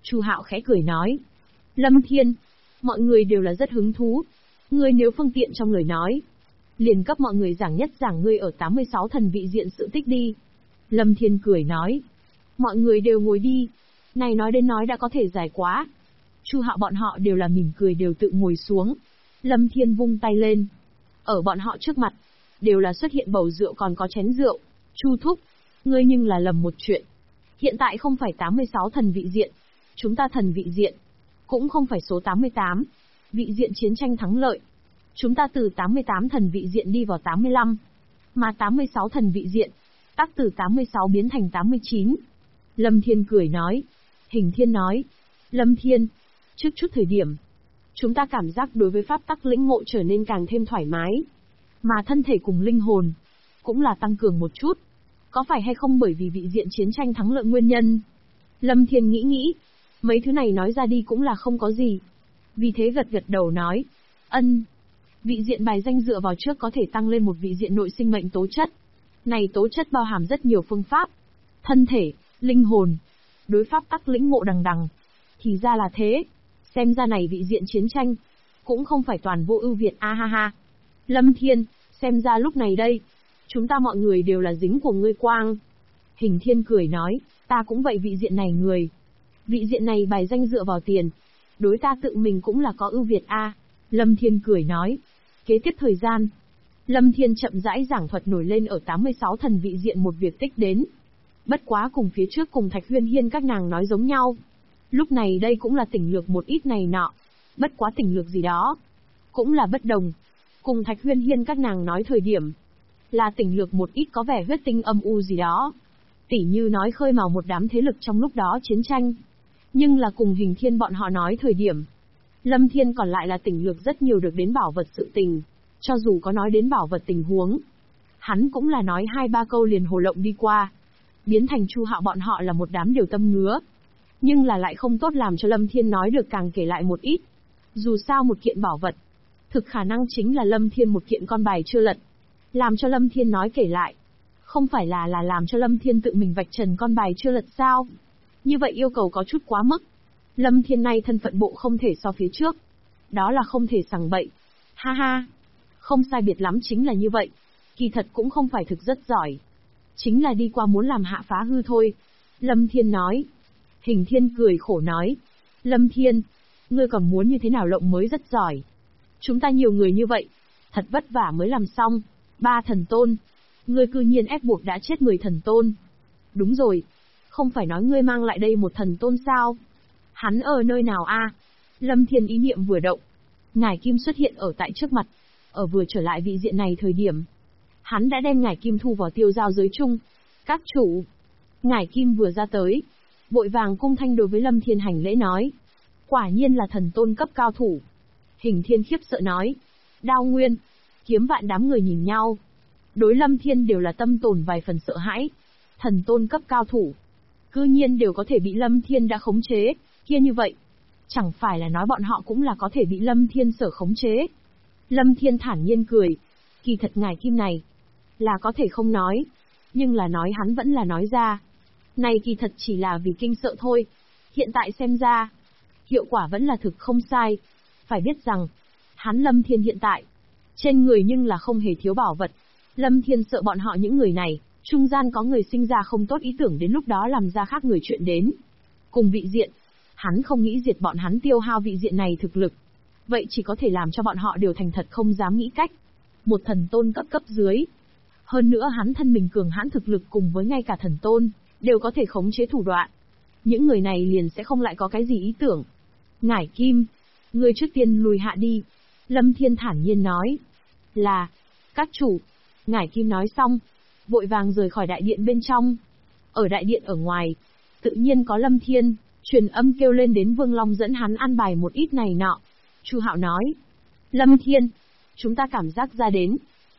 Chu Hạo khẽ cười nói. Lâm Thiên, mọi người đều là rất hứng thú. Ngươi nếu phương tiện trong lời nói, liền cấp mọi người giảng nhất giảng ngươi ở 86 thần vị diện sự tích đi. Lâm Thiên cười nói. Mọi người đều ngồi đi. Này nói đến nói đã có thể dài quá. Chu Hạo bọn họ đều là mỉm cười đều tự ngồi xuống. Lâm Thiên vung tay lên. Ở bọn họ trước mặt, đều là xuất hiện bầu rượu còn có chén rượu. Chu Thúc, ngươi nhưng là lầm một chuyện. Hiện tại không phải 86 thần vị diện. Chúng ta thần vị diện. Cũng không phải số 88. Vị diện chiến tranh thắng lợi. Chúng ta từ 88 thần vị diện đi vào 85. Mà 86 thần vị diện, tắc từ 86 biến thành 89. Lâm Thiên cười nói. Hình Thiên nói. Lâm Thiên, trước chút thời điểm, chúng ta cảm giác đối với pháp tắc lĩnh ngộ trở nên càng thêm thoải mái. Mà thân thể cùng linh hồn, cũng là tăng cường một chút. Có phải hay không bởi vì vị diện chiến tranh thắng lợi nguyên nhân? Lâm Thiên nghĩ, mấy thứ này nói ra đi cũng là không có gì. Vì thế gật gật đầu nói. Ân. Vị diện bài danh dựa vào trước có thể tăng lên một vị diện nội sinh mệnh tố chất. Này tố chất bao hàm rất nhiều phương pháp. Thân thể, linh hồn, đối pháp tắc lĩnh ngộ đằng đằng. Thì ra là thế. Xem ra này vị diện chiến tranh, cũng không phải toàn vô ưu việt a ha ha. Lâm Thiên, xem ra lúc này đây, chúng ta mọi người đều là dính của ngươi quang. Hình Thiên cười nói, ta cũng vậy vị diện này người. Vị diện này bài danh dựa vào tiền. Đối ta tự mình cũng là có ưu việt a. Lâm Thiên cười nói. Kế tiếp thời gian, Lâm Thiên chậm rãi giảng thuật nổi lên ở 86 thần vị diện một việc tích đến. Bất quá cùng phía trước cùng Thạch Huyên Hiên các nàng nói giống nhau. Lúc này đây cũng là tỉnh lược một ít này nọ. Bất quá tỉnh lược gì đó, cũng là bất đồng. Cùng Thạch Huyên Hiên các nàng nói thời điểm, là tỉnh lược một ít có vẻ huyết tinh âm u gì đó. Tỉ như nói khơi mào một đám thế lực trong lúc đó chiến tranh. Nhưng là cùng Hình Thiên bọn họ nói thời điểm, Lâm Thiên còn lại là tỉnh lược rất nhiều được đến bảo vật sự tình. Cho dù có nói đến bảo vật tình huống, hắn cũng là nói 2-3 câu liền hồ lộng đi qua. Biến thành Chu Hạo bọn họ là một đám điều tâm ngứa. Nhưng là lại không tốt làm cho Lâm Thiên nói được càng kể lại một ít. Dù sao một kiện bảo vật, thực khả năng chính là Lâm Thiên một kiện con bài chưa lật. Làm cho Lâm Thiên nói kể lại, không phải là làm cho Lâm Thiên tự mình vạch trần con bài chưa lật sao? Như vậy yêu cầu có chút quá mức. Lâm Thiên nay thân phận bộ không thể so phía trước. Đó là không thể sằng bậy. Ha ha. Không sai biệt lắm chính là như vậy. Kỳ thật cũng không phải thực rất giỏi. Chính là đi qua muốn làm hạ phá hư thôi. Lâm Thiên nói. Hình Thiên cười khổ nói. Lâm Thiên, ngươi còn muốn như thế nào lộng mới rất giỏi. Chúng ta nhiều người như vậy. Thật vất vả mới làm xong. 3 thần tôn. Ngươi cư nhiên ép buộc đã chết 10 thần tôn. Đúng rồi. Không phải nói ngươi mang lại đây một thần tôn sao? Hắn ở nơi nào a? Lâm Thiên ý niệm vừa động. Ngải Kim xuất hiện ở tại trước mặt. Ở vừa trở lại vị diện này thời điểm, hắn đã đem Ngải Kim thu vào tiêu giao giới chung. Các chủ. Ngải Kim vừa ra tới, vội vàng cung thanh đối với Lâm Thiên hành lễ nói. Quả nhiên là thần tôn cấp cao thủ. Hình Thiên khiếp sợ nói. Đao Nguyên, Kiếm Vạn đám người nhìn nhau. Đối Lâm Thiên đều là tâm tồn vài phần sợ hãi. Thần tôn cấp cao thủ, cư nhiên đều có thể bị Lâm Thiên đã khống chế, kia như vậy. Chẳng phải là nói bọn họ cũng là có thể bị Lâm Thiên sở khống chế. Lâm Thiên thản nhiên cười. Kỳ thật Ngải Kim này, là có thể không nói. Nhưng là nói hắn vẫn là nói ra. Này kỳ thật chỉ là vì kinh sợ thôi. Hiện tại xem ra, hiệu quả vẫn là thực không sai. Phải biết rằng, hắn Lâm Thiên hiện tại, trên người nhưng là không hề thiếu bảo vật. Lâm Thiên sợ bọn họ những người này, trung gian có người sinh ra không tốt ý tưởng đến lúc đó làm ra khác người chuyện đến. Cùng vị diện, hắn không nghĩ diệt bọn hắn tiêu hao vị diện này thực lực. Vậy chỉ có thể làm cho bọn họ đều thành thật không dám nghĩ cách. Một thần tôn cấp dưới. Hơn nữa hắn thân mình cường hãn thực lực cùng với ngay cả thần tôn, đều có thể khống chế thủ đoạn. Những người này liền sẽ không lại có cái gì ý tưởng. Ngải Kim, ngươi trước tiên lùi hạ đi. Lâm Thiên thản nhiên nói. Là, các chủ. Ngải Kim nói xong, vội vàng rời khỏi đại điện bên trong. Ở đại điện ở ngoài, tự nhiên có Lâm Thiên, truyền âm kêu lên đến Vương Long dẫn hắn an bài một ít này nọ. Chu Hạo nói. Lâm Thiên, chúng ta cảm giác ra đến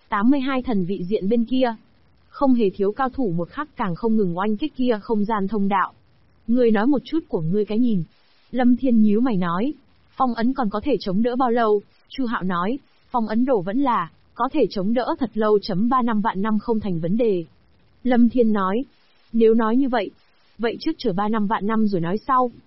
82 thần vị diện bên kia, không hề thiếu cao thủ một khắc càng không ngừng oanh kích kia không gian thông đạo. Ngươi nói một chút của ngươi cái nhìn. Lâm Thiên nhíu mày nói. Phong ấn còn có thể chống đỡ bao lâu? Chu Hạo nói. Phong ấn đổ vẫn là có thể chống đỡ thật lâu. 3 năm vạn năm không thành vấn đề. Lâm Thiên nói. Nếu nói như vậy, vậy trước chờ 3 năm vạn năm rồi nói sau.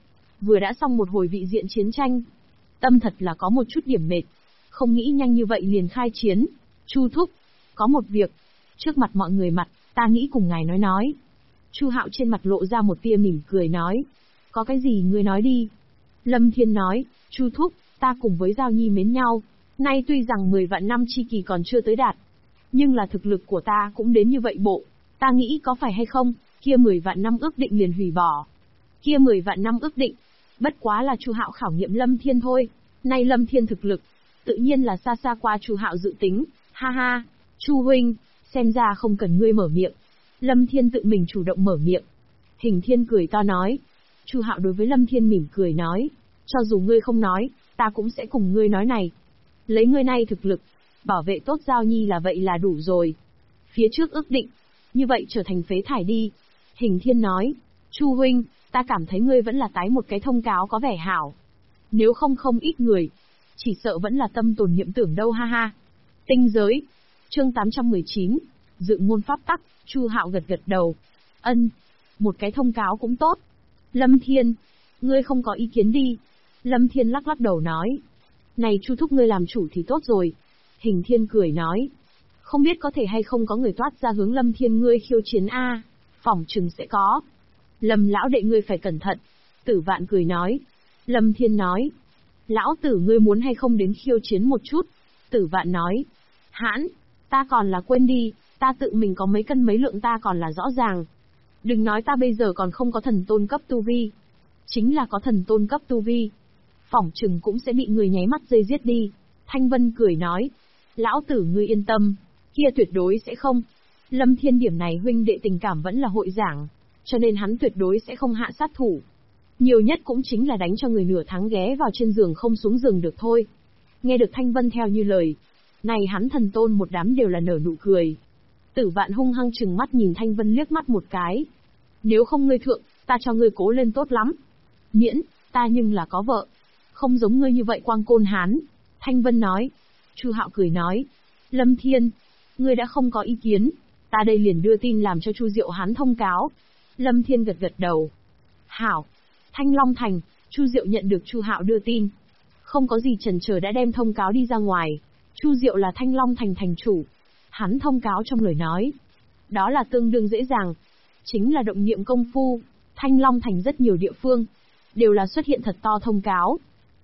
vừa đã xong một hồi vị diện chiến tranh. Tâm thật là có một chút điểm mệt. Không nghĩ nhanh như vậy liền khai chiến. Chu thúc, có một việc. Trước mặt mọi người ta nghĩ cùng ngài nói. Chu Hạo trên mặt lộ ra một tia mỉm cười nói. Có cái gì ngươi nói đi. Lâm Thiên nói, Chu thúc, ta cùng với Giao Nhi mến nhau. Nay tuy rằng 10 vạn năm chi kỳ còn chưa tới đạt. Nhưng là thực lực của ta cũng đến như vậy bộ. Ta nghĩ có phải hay không, kia 10 vạn năm ước định liền hủy bỏ. Kia 10 vạn năm ước định. Bất quá là Chu Hạo khảo nghiệm Lâm Thiên thôi. Nay Lâm Thiên thực lực, tự nhiên là xa xa qua Chu Hạo dự tính. Ha ha, Chu huynh, xem ra không cần ngươi mở miệng. Lâm Thiên tự mình chủ động mở miệng. Hình Thiên cười to nói. Chu Hạo đối với Lâm Thiên mỉm cười nói. Cho dù ngươi không nói, ta cũng sẽ cùng ngươi nói này. Lấy ngươi nay thực lực, bảo vệ tốt Giao Nhi là vậy là đủ rồi. Phía trước ước định, như vậy trở thành phế thải đi. Hình Thiên nói. Chu huynh, ta cảm thấy ngươi vẫn là tái một cái thông cáo có vẻ hảo. Nếu không ít người, chỉ sợ vẫn là tâm tồn niệm tưởng đâu ha ha. Tinh giới. Chương 819. Dự ngôn pháp tắc. Chu Hạo gật gật đầu. Ân. Một cái thông cáo cũng tốt. Lâm Thiên. Ngươi không có ý kiến đi. Lâm Thiên lắc lắc đầu nói. Này Chu thúc ngươi làm chủ thì tốt rồi. Hình Thiên cười nói. Không biết có thể hay không có người toát ra hướng Lâm Thiên ngươi khiêu chiến a? Phỏng chừng sẽ có. Lâm lão đệ ngươi phải cẩn thận. Tử Vạn cười nói. Lâm Thiên nói. Lão tử ngươi muốn hay không đến khiêu chiến một chút? Tử Vạn nói. Hãn, ta còn là quên đi, ta tự mình có mấy cân mấy lượng ta còn là rõ ràng. Đừng nói ta bây giờ còn không có thần tôn cấp tu vi. Chính là có thần tôn cấp tu vi. Phỏng chừng cũng sẽ bị người nháy mắt dây giết đi. Thanh Vân cười nói. Lão tử ngươi yên tâm, kia tuyệt đối sẽ không. Lâm Thiên điểm này huynh đệ tình cảm vẫn là hội giảng, cho nên hắn tuyệt đối sẽ không hạ sát thủ. Nhiều nhất cũng chính là đánh cho người nửa tháng ghé vào trên giường không xuống giường được thôi. Nghe được Thanh Vân theo như lời, này hắn thần tôn một đám đều là nở nụ cười. Tử Vạn hung hăng trừng mắt nhìn Thanh Vân liếc mắt một cái. Nếu không ngươi thượng, ta cho ngươi cố lên tốt lắm. Miễn, ta nhưng là có vợ. Không giống ngươi như vậy quang côn hán. Thanh Vân nói. Chu Hạo cười nói. Lâm Thiên, ngươi đã không có ý kiến. Ta đây liền đưa tin làm cho Chu Diệu hắn thông cáo. Lâm Thiên gật gật đầu. Hảo. Thanh Long Thành, Chu Diệu nhận được Chu Hạo đưa tin. Không có gì chần chờ đã đem thông cáo đi ra ngoài. Chu Diệu là Thanh Long Thành thành chủ. Hắn thông cáo trong lời nói. Đó là tương đương dễ dàng. Chính là động niệm công phu. Thanh Long Thành rất nhiều địa phương. Đều là xuất hiện thật to thông cáo.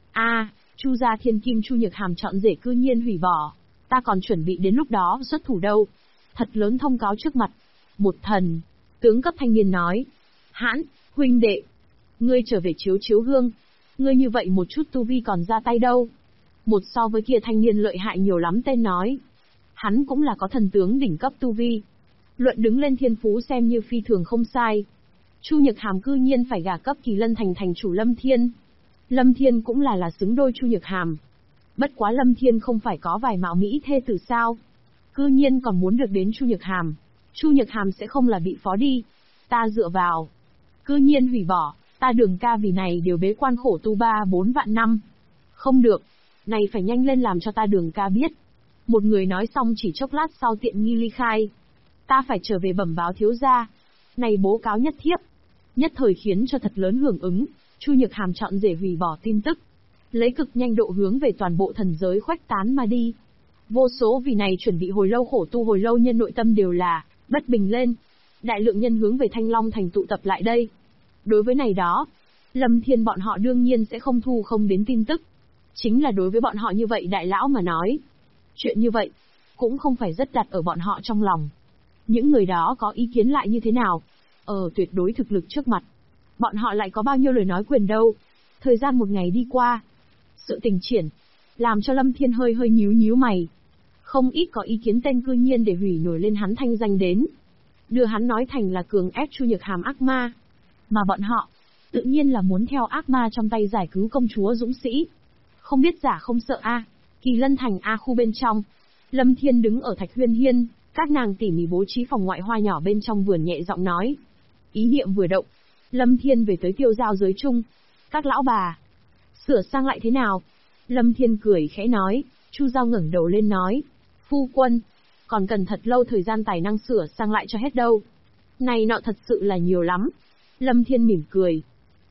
Chu gia thiên kim Chu Nhược Hàm chọn rể cư nhiên hủy bỏ. Ta còn chuẩn bị đến lúc đó xuất thủ đâu. Thật lớn thông cáo trước mặt. Một thần. Tướng cấp thanh niên nói. Hãn, huynh đệ. Ngươi trở về chiếu chiếu gương. Ngươi như vậy một chút tu vi còn ra tay đâu. Một so với kia thanh niên lợi hại nhiều lắm tên nói. Hắn cũng là có thần tướng đỉnh cấp tu vi. Luận đứng lên thiên phú xem như phi thường không sai. Chu Nhược Hàm cư nhiên phải gả cấp Kỳ Lân Thành thành chủ Lâm Thiên. Lâm Thiên cũng là xứng đôi Chu Nhược Hàm. Bất quá Lâm Thiên không phải có vài mạo mỹ thê tử sao? Cư nhiên còn muốn được đến Chu Nhược Hàm. Chu Nhược Hàm sẽ không là bị phó đi. Ta dựa vào. Cư nhiên hủy bỏ, ta Đường ca vì này đều bế quan khổ tu 3-4 vạn năm. Không được. Này phải nhanh lên làm cho ta Đường ca biết. Một người nói xong chỉ chốc lát sau tiện nghi ly khai. Ta phải trở về bẩm báo thiếu gia. Này bố cáo nhất thiếp. Nhất thời khiến cho thật lớn hưởng ứng. Chu Nhược Hàm chọn rể hủy bỏ tin tức. Lấy cực nhanh độ hướng về toàn bộ thần giới khuếch tán mà đi. Vô số vì này chuẩn bị hồi lâu khổ tu hồi lâu nhân nội tâm đều là bất bình lên. Đại lượng nhân hướng về Thanh Long Thành tụ tập lại đây. Đối với này đó, Lâm Thiên bọn họ đương nhiên sẽ không thu không đến tin tức. Chính là đối với bọn họ như vậy đại lão mà nói. Chuyện như vậy, cũng không phải rất đặt ở bọn họ trong lòng. Những người đó có ý kiến lại như thế nào? Tuyệt đối thực lực trước mặt. Bọn họ lại có bao nhiêu lời nói quyền đâu. Thời gian một ngày đi qua. Sự tình triển. Làm cho Lâm Thiên hơi nhíu mày. Không ít có ý kiến tên cư nhiên để hủy nổi lên hắn thanh danh đến. Đưa hắn nói thành là cường ép Chu Nhược Hàm ác ma. Mà bọn họ, tự nhiên là muốn theo ác ma trong tay giải cứu công chúa dũng sĩ. Không biết giả không sợ a. Kỳ Lân Thành A khu bên trong. Lâm Thiên đứng ở Thạch Huyên Hiên, các nàng tỉ mỉ bố trí phòng ngoại hoa nhỏ bên trong vườn nhẹ giọng nói. Ý niệm vừa động, Lâm Thiên về tới tiêu giao giới chung. Các lão bà, sửa sang lại thế nào? Lâm Thiên cười khẽ nói. Chu Giao ngẩng đầu lên nói. Phu quân, còn cần thật lâu thời gian tài năng sửa sang lại cho hết đâu. Này nọ thật sự là nhiều lắm. Lâm Thiên mỉm cười.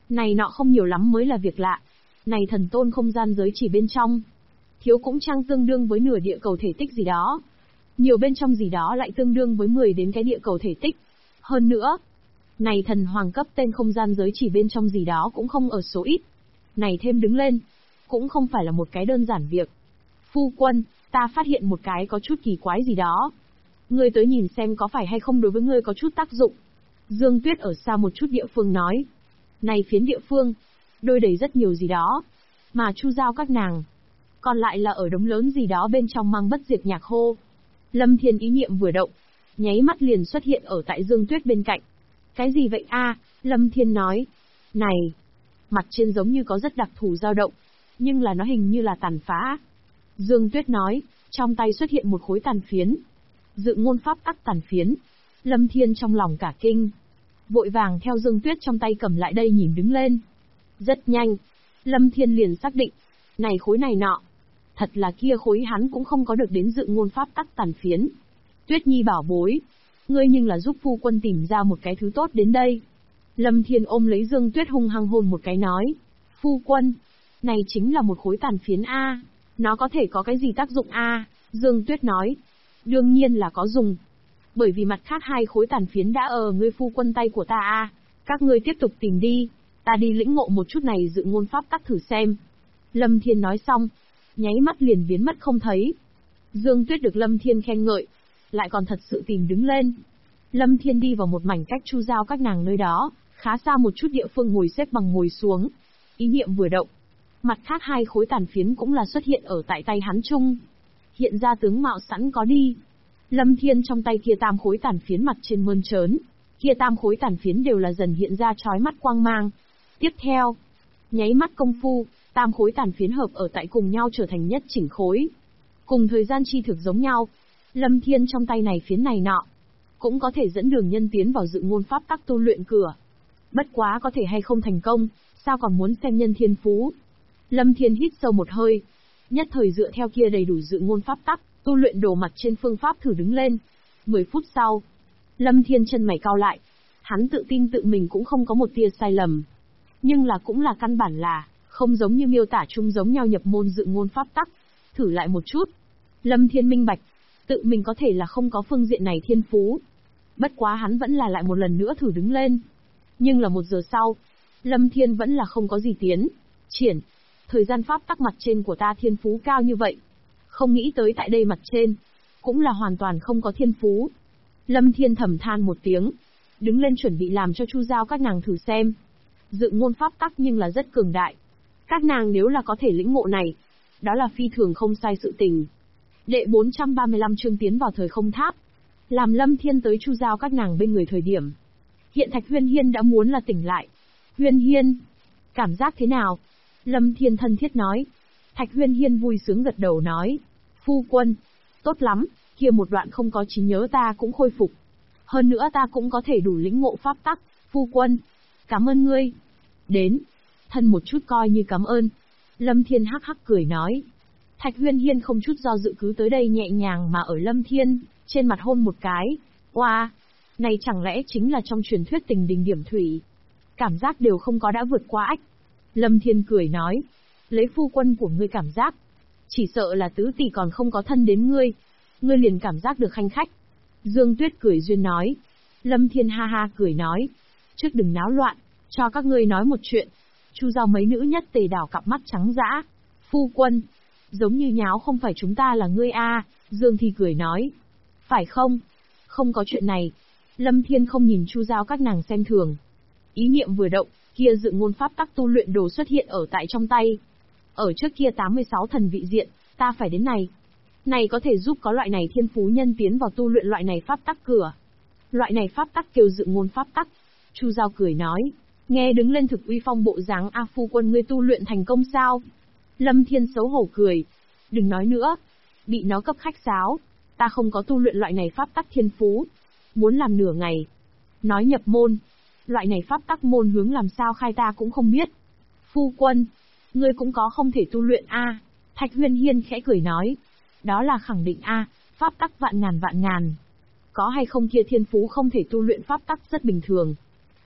Này nọ không nhiều lắm mới là việc lạ. Này thần tôn không gian giới chỉ bên trong. Thiếu cũng chăng tương đương với nửa địa cầu thể tích gì đó. Nhiều bên trong gì đó lại tương đương với 10 đến cái địa cầu thể tích. Hơn nữa, này thần hoàng cấp tên không gian giới chỉ bên trong gì đó cũng không ở số ít. Này thêm đứng lên, cũng không phải là một cái đơn giản việc. Phu quân, ta phát hiện một cái có chút kỳ quái gì đó. Ngươi tới nhìn xem có phải hay không đối với ngươi có chút tác dụng. Dương Tuyết ở xa một chút địa phương nói. Này phiến địa phương, đôi đầy rất nhiều gì đó. Mà Chu Giao các nàng. Còn lại là ở đống lớn gì đó bên trong mang bất diệt nhạc hô. Lâm Thiên ý niệm vừa động, nháy mắt liền xuất hiện ở tại Dương Tuyết bên cạnh. Cái gì vậy a? Lâm Thiên nói. Này, mặt trên giống như có rất đặc thù dao động, nhưng là nó hình như là tàn phá. Dương Tuyết nói, trong tay xuất hiện một khối tàn phiến. Dự ngôn pháp tắc tàn phiến. Lâm Thiên trong lòng cả kinh. Vội vàng theo Dương Tuyết trong tay cầm lại đây nhìn đứng lên. Rất nhanh, Lâm Thiên liền xác định. Này khối này nọ. Thật là kia khối hắn cũng không có được đến dự ngôn pháp tắc tàn phiến. Tuyết Nhi bảo bối. Ngươi nhưng là giúp phu quân tìm ra một cái thứ tốt đến đây. Lâm Thiên ôm lấy Dương Tuyết hung hăng hôn một cái nói. Phu quân, này chính là một khối tàn phiến A. Nó có thể có cái gì tác dụng A? Dương Tuyết nói. Đương nhiên là có dùng. Bởi vì mặt khác hai khối tàn phiến đã ở ngươi phu quân tay của ta A. Các ngươi tiếp tục tìm đi. Ta đi lĩnh ngộ một chút này dự ngôn pháp tắc thử xem. Lâm Thiên nói xong, nháy mắt liền biến mất không thấy. Dương Tuyết được Lâm Thiên khen ngợi, lại còn thật sự tìm đứng lên. Lâm Thiên đi vào một mảnh cách Chu Giao các nàng nơi đó, khá xa một chút địa phương ngồi xếp bằng ngồi xuống. Ý niệm vừa động, mặt khác hai khối tàn phiến cũng là xuất hiện ở tại tay hắn chung. Hiện ra tướng mạo sẵn có đi. Lâm Thiên trong tay kia tam khối tàn phiến mặt trên mơn trớn, kia tam khối tàn phiến đều là dần hiện ra chói mắt quang mang. Tiếp theo, nháy mắt công phu, tam khối tàn phiến hợp ở tại cùng nhau trở thành nhất chỉnh khối. Cùng thời gian chi thực giống nhau, Lâm Thiên trong tay này phiến này nọ, cũng có thể dẫn đường nhân tiến vào dự ngôn pháp tắc tu luyện cửa. Bất quá có thể hay không thành công, sao còn muốn xem nhân thiên phú. Lâm Thiên hít sâu một hơi, nhất thời dựa theo kia đầy đủ dự ngôn pháp tắc, tu luyện đồ mặt trên phương pháp thử đứng lên. 10 phút sau, Lâm Thiên chân mày cau lại, hắn tự tin tự mình cũng không có một tia sai lầm. Nhưng là cũng là căn bản là, không giống như miêu tả chung giống nhau nhập môn dự ngôn pháp tắc. Thử lại một chút. Lâm Thiên minh bạch, tự mình có thể là không có phương diện này thiên phú. Bất quá hắn vẫn là lại một lần nữa thử đứng lên. Nhưng là 1 giờ sau, Lâm Thiên vẫn là không có gì tiến triển. Thời gian pháp tắc mặt trên của ta thiên phú cao như vậy. Không nghĩ tới tại đây mặt trên, cũng là hoàn toàn không có thiên phú. Lâm Thiên thầm than một tiếng, đứng lên chuẩn bị làm cho Chu Giao các nàng thử xem. Dự ngôn pháp tắc nhưng là rất cường đại. Các nàng nếu là có thể lĩnh ngộ này, đó là phi thường không sai sự tình. Đệ 435 chương tiến vào thời không tháp. Làm Lâm Thiên tới Chu Giao các nàng bên người thời điểm. Hiện Thạch Huyên Hiên đã muốn là tỉnh lại. Huyên Hiên, cảm giác thế nào? Lâm Thiên thân thiết nói. Thạch Huyên Hiên vui sướng gật đầu nói. Phu quân, tốt lắm, kia một đoạn không có trí nhớ ta cũng khôi phục. Hơn nữa ta cũng có thể đủ lĩnh ngộ pháp tắc. Phu quân, cảm ơn ngươi. Đến, thân một chút coi như cảm ơn. Lâm Thiên hắc hắc cười nói. Thạch Huyên Hiên không chút do dự cứ tới đây nhẹ nhàng mà ở Lâm Thiên, trên mặt hôn một cái. Oa, này chẳng lẽ chính là trong truyền thuyết tình đình điểm thủy. Cảm giác đều không có đã vượt qua ách. Lâm Thiên cười nói. Lấy phu quân của ngươi cảm giác. Chỉ sợ là tứ tỷ còn không có thân đến ngươi. Ngươi liền cảm giác được khanh khách. Dương Tuyết cười duyên nói. Lâm Thiên ha ha cười nói. Trước đừng náo loạn, cho các ngươi nói một chuyện. Chu Giao mấy nữ nhất tề đảo cặp mắt trắng dã. Phu quân, giống như nháo không phải chúng ta là ngươi a. Dương Thi cười nói. Phải không? Không có chuyện này. Lâm Thiên không nhìn Chu Giao các nàng xem thường. Ý niệm vừa động, kia dự ngôn pháp tắc tu luyện đồ xuất hiện ở tại trong tay. Ở trước kia 86 thần vị diện, ta phải đến này. Này có thể giúp có loại này thiên phú nhân tiến vào tu luyện loại này pháp tắc cửa. Loại này pháp tắc kêu dự ngôn pháp tắc. Chu Giao cười nói. Nghe đứng lên thực uy phong bộ dáng A phu quân ngươi tu luyện thành công sao? Lâm Thiên xấu hổ cười. Đừng nói nữa. Bị nó cấp khách sáo. Ta không có tu luyện loại này pháp tắc thiên phú. Muốn làm nửa ngày. Nói nhập môn. Loại này pháp tắc môn hướng làm sao khai ta cũng không biết. Phu quân, ngươi cũng có không thể tu luyện a. Thạch Huyên Hiên khẽ cười nói. Đó là khẳng định a, pháp tắc vạn ngàn. Có hay không kia thiên phú không thể tu luyện pháp tắc rất bình thường.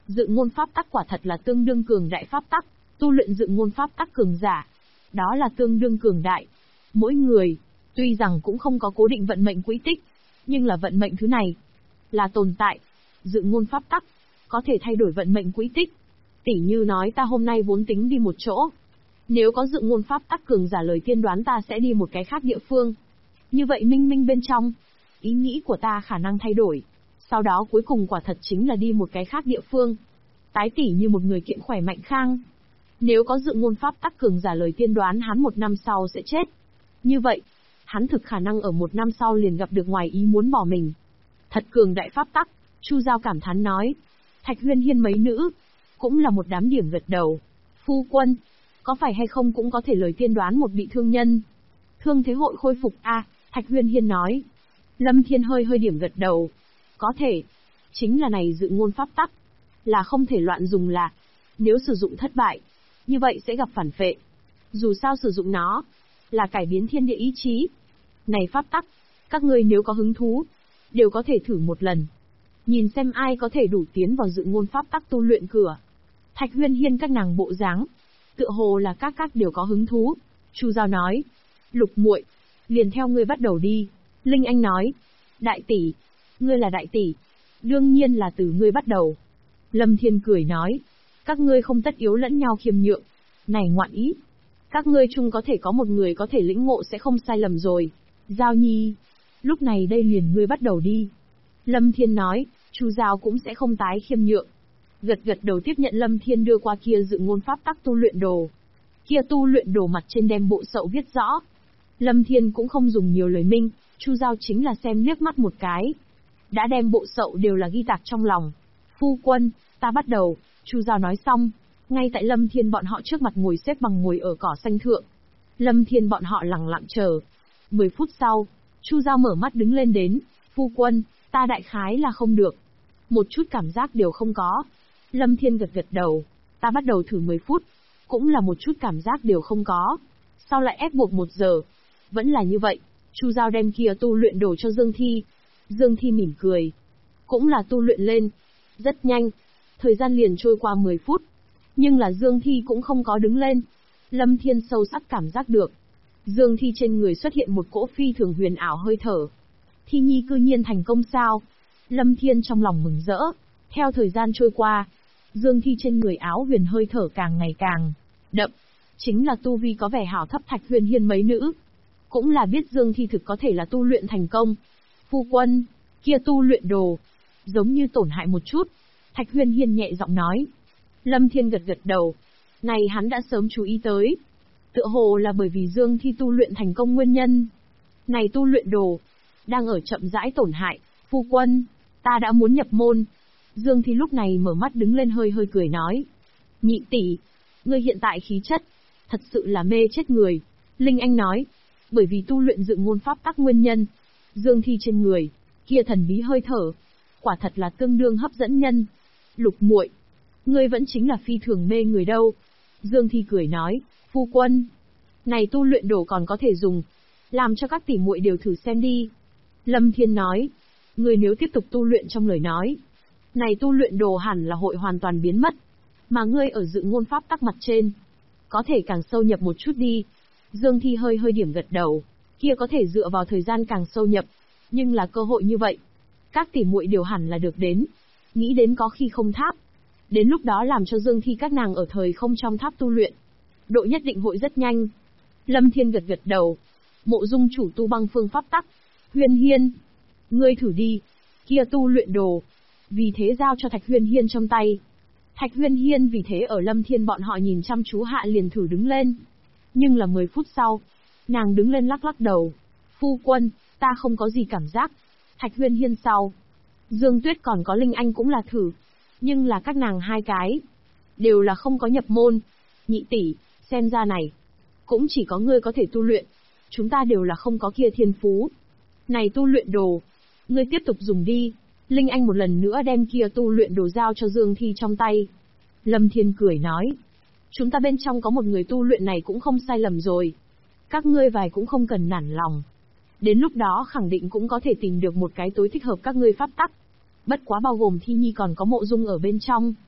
Dự ngôn pháp tắc quả thật là tương đương cường đại pháp tắc, tu luyện dự ngôn pháp tắc cường giả. Đó là tương đương cường đại. Mỗi người, tuy rằng cũng không có cố định vận mệnh quỹ tích, nhưng là vận mệnh thứ này, là tồn tại. Dự ngôn pháp tắc, có thể thay đổi vận mệnh quỹ tích. Tỉ như nói ta hôm nay vốn tính đi một chỗ. Nếu có dự ngôn pháp tắc cường giả lời tiên đoán ta sẽ đi một cái khác địa phương. Như vậy minh minh bên trong, ý nghĩ của ta khả năng thay đổi. Sau đó cuối cùng quả thật chính là đi một cái khác địa phương. Tái tỉ như một người kiện khỏe mạnh khang. Nếu có dự ngôn pháp tắc cường giả lời tiên đoán hắn 1 năm sau sẽ chết. Như vậy, hắn thực khả năng ở 1 năm sau liền gặp được ngoài ý muốn bỏ mình. Thật cường đại pháp tắc, Chu Giao cảm thán nói. Thạch Huyên Hiên mấy nữ, cũng là một đám điểm gật đầu. Phu quân, có phải hay không cũng có thể lời tiên đoán một bị thương nhân. Thương thế hội khôi phục Thạch Huyên Hiên nói. Lâm Thiên hơi hơi điểm gật đầu. Có thể, chính là này dự ngôn pháp tắc, là không thể loạn dùng là, nếu sử dụng thất bại, như vậy sẽ gặp phản phệ. Dù sao sử dụng nó, là cải biến thiên địa ý chí. Này pháp tắc, các ngươi nếu có hứng thú, đều có thể thử một lần. Nhìn xem ai có thể đủ tiến vào dự ngôn pháp tắc tu luyện cửa. Thạch Huyên Hiên các nàng bộ dáng, tựa hồ là các đều có hứng thú. Chu Giao nói, Lục muội, liền theo ngươi bắt đầu đi. Linh Anh nói, đại tỷ, ngươi là đại tỷ, đương nhiên là từ ngươi bắt đầu. Lâm Thiên cười nói, các ngươi không tất yếu lẫn nhau khiêm nhượng. Này ngoạn ý, các ngươi chung có thể có một người có thể lĩnh ngộ sẽ không sai lầm rồi. Giao Nhi, lúc này đây liền ngươi bắt đầu đi. Lâm Thiên nói, Chu Giao cũng sẽ không tái khiêm nhượng. Gật gật đầu tiếp nhận Lâm Thiên đưa qua kia dự ngôn pháp tắc tu luyện đồ. Kia tu luyện đồ mặt trên đem bộ sậu viết rõ. Lâm Thiên cũng không dùng nhiều lời minh, Chu Giao chính là xem liếc mắt một cái. Đã đem bộ sậu đều là ghi tạc trong lòng. Phu quân, ta bắt đầu, Chu Giao nói xong. Ngay tại Lâm Thiên bọn họ trước mặt ngồi xếp bằng ngồi ở cỏ xanh thượng. Lâm Thiên bọn họ lặng lặng chờ. 10 phút sau, Chu Giao mở mắt đứng lên đến. Phu quân, ta đại khái là không được. Một chút cảm giác đều không có. Lâm Thiên gật gật đầu. Ta bắt đầu thử 10 phút. Cũng là một chút cảm giác đều không có. Sau lại ép buộc 1 giờ. Vẫn là như vậy. Chu Giao đem kia tu luyện đồ cho Dương Thi. Dương Thi mỉm cười. Cũng là tu luyện lên. Rất nhanh. Thời gian liền trôi qua 10 phút. Nhưng là Dương Thi cũng không có đứng lên. Lâm Thiên sâu sắc cảm giác được. Dương Thi trên người xuất hiện một cỗ phi thường huyền ảo hơi thở. Thi Nhi cư nhiên thành công sao? Lâm Thiên trong lòng mừng rỡ. Theo thời gian trôi qua, Dương Thi trên người áo huyền hơi thở càng ngày càng đậm. Chính là tu vi có vẻ hảo thấp Thạch Huyên Hiên mấy nữ. Cũng là biết Dương Thi thực có thể là tu luyện thành công. Phu quân, kia tu luyện đồ, giống như tổn hại một chút. Thạch Huyên Hiên nhẹ giọng nói. Lâm Thiên gật gật đầu. Này hắn đã sớm chú ý tới. Tựa hồ là bởi vì Dương Thi tu luyện thành công nguyên nhân. Này tu luyện đồ, đang ở chậm rãi tổn hại. Phu quân, ta đã muốn nhập môn. Dương Thi lúc này mở mắt đứng lên hơi hơi cười nói. Nhị tỷ, ngươi hiện tại khí chất, thật sự là mê chết người. Linh Anh nói, bởi vì tu luyện dự ngôn pháp tắc nguyên nhân. Dương Thi trên người, kia thần bí hơi thở, quả thật là tương đương hấp dẫn nhân. Lục muội, ngươi vẫn chính là phi thường mê người đâu. Dương Thi cười nói, phu quân, này tu luyện đồ còn có thể dùng, làm cho các tỷ muội đều thử xem đi. Lâm Thiên nói, ngươi nếu tiếp tục tu luyện trong lời nói, này tu luyện đồ hẳn là hội hoàn toàn biến mất, mà ngươi ở dự ngôn pháp tắc mặt trên, có thể càng sâu nhập một chút đi. Dương Thi hơi hơi điểm gật đầu, kia có thể dựa vào thời gian càng sâu nhập, nhưng là cơ hội như vậy, các tỷ muội đều hẳn là được đến. Nghĩ đến có khi không tháp, đến lúc đó làm cho Dương Thi các nàng ở thời không trong tháp tu luyện, độ nhất định hội rất nhanh. Lâm Thiên gật gật đầu. Mộ Dung chủ tu băng phương pháp tắc. Huyên Hiên, ngươi thử đi. Kia tu luyện đồ, vì thế giao cho Thạch Huyên Hiên trong tay. Thạch Huyên Hiên vì thế ở Lâm Thiên bọn họ nhìn chăm chú hạ liền thử đứng lên. Nhưng là 10 phút sau, nàng đứng lên lắc lắc đầu. Phu quân, ta không có gì cảm giác. Thạch Huyên Hiên sau. Dương Tuyết còn có Linh Anh cũng là thử. Nhưng là các nàng hai cái, đều là không có nhập môn. Nhị tỷ, xem ra này, cũng chỉ có ngươi có thể tu luyện. Chúng ta đều là không có kia thiên phú. Này tu luyện đồ, ngươi tiếp tục dùng đi. Linh Anh một lần nữa đem kia tu luyện đồ giao cho Dương Thi trong tay. Lâm Thiên cười nói, chúng ta bên trong có một người tu luyện này cũng không sai lầm rồi. Các ngươi vài cũng không cần nản lòng. Đến lúc đó khẳng định cũng có thể tìm được một cái tối thích hợp các ngươi pháp tắc. Bất quá bao gồm Thi Nhi còn có Mộ Dung ở bên trong.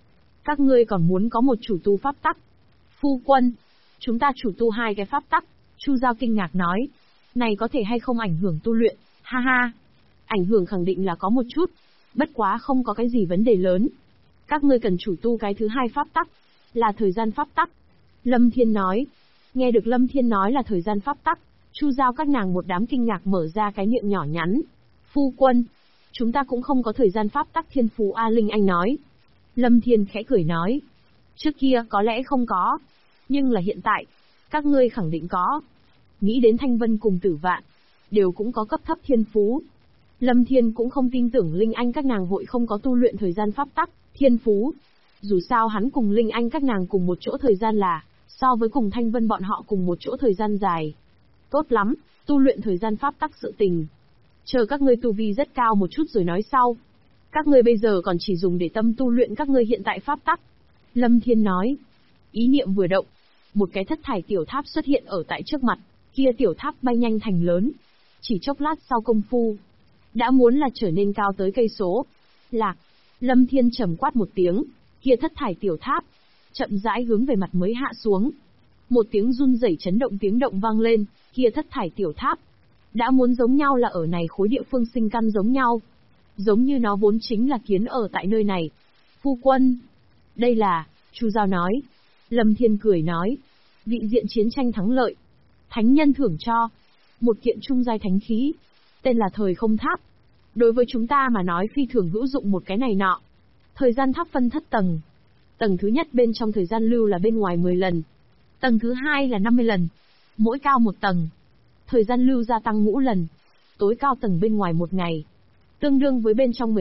Các ngươi còn muốn có một chủ tu pháp tắc. Phu quân, chúng ta chủ tu 2 cái pháp tắc. Chu Giao kinh ngạc nói. Này có thể hay không ảnh hưởng tu luyện, ha ha. Ảnh hưởng khẳng định là có một chút. Bất quá không có cái gì vấn đề lớn. Các ngươi cần chủ tu cái thứ 2 pháp tắc, là thời gian pháp tắc. Lâm Thiên nói. Nghe được Lâm Thiên nói là thời gian pháp tắc, Chu Giao các nàng một đám kinh ngạc mở ra cái miệng nhỏ nhắn. Phu quân, chúng ta cũng không có thời gian pháp tắc thiên phú A Linh Anh nói. Lâm Thiên khẽ cười nói. Trước kia có lẽ không có, nhưng là hiện tại, các ngươi khẳng định có. Nghĩ đến Thanh Vân cùng Tử Vạn, đều cũng có cấp thấp thiên phú. Lâm Thiên cũng không tin tưởng Linh Anh các nàng hội không có tu luyện thời gian pháp tắc, thiên phú. Dù sao hắn cùng Linh Anh các nàng cùng một chỗ thời gian là, so với cùng Thanh Vân bọn họ cùng một chỗ thời gian dài. Tốt lắm, tu luyện thời gian pháp tắc sự tình. Chờ các ngươi tu vi rất cao một chút rồi nói sau. Các ngươi bây giờ còn chỉ dùng để tâm tu luyện các ngươi hiện tại pháp tắc. Lâm Thiên nói. Ý niệm vừa động, một cái thất thải tiểu tháp xuất hiện ở tại trước mặt, kia tiểu tháp bay nhanh thành lớn. Chỉ chốc lát sau công phu, đã muốn là trở nên cao tới cây số. Lạc, Lâm Thiên trầm quát một tiếng, kia thất thải tiểu tháp, chậm rãi hướng về mặt mới hạ xuống. Một tiếng run rẩy chấn động tiếng động vang lên, kia thất thải tiểu tháp, đã muốn giống nhau là ở này khối địa phương sinh căn giống nhau. Giống như nó vốn chính là kiến ở tại nơi này. Phu quân, đây là, Chu Giao nói. Lâm Thiên cười nói, vị diện chiến tranh thắng lợi. Thánh nhân thưởng cho, một kiện trung giai thánh khí, tên là thời không tháp. Đối với chúng ta mà nói phi thường hữu dụng một cái này nọ. Thời gian tháp phân thất tầng. Tầng thứ nhất bên trong thời gian lưu là bên ngoài 10 lần. Tầng thứ hai là 50 lần. Mỗi cao một tầng. Thời gian lưu gia tăng ngũ lần. Tối cao tầng bên ngoài 1 ngày. Tương đương với bên trong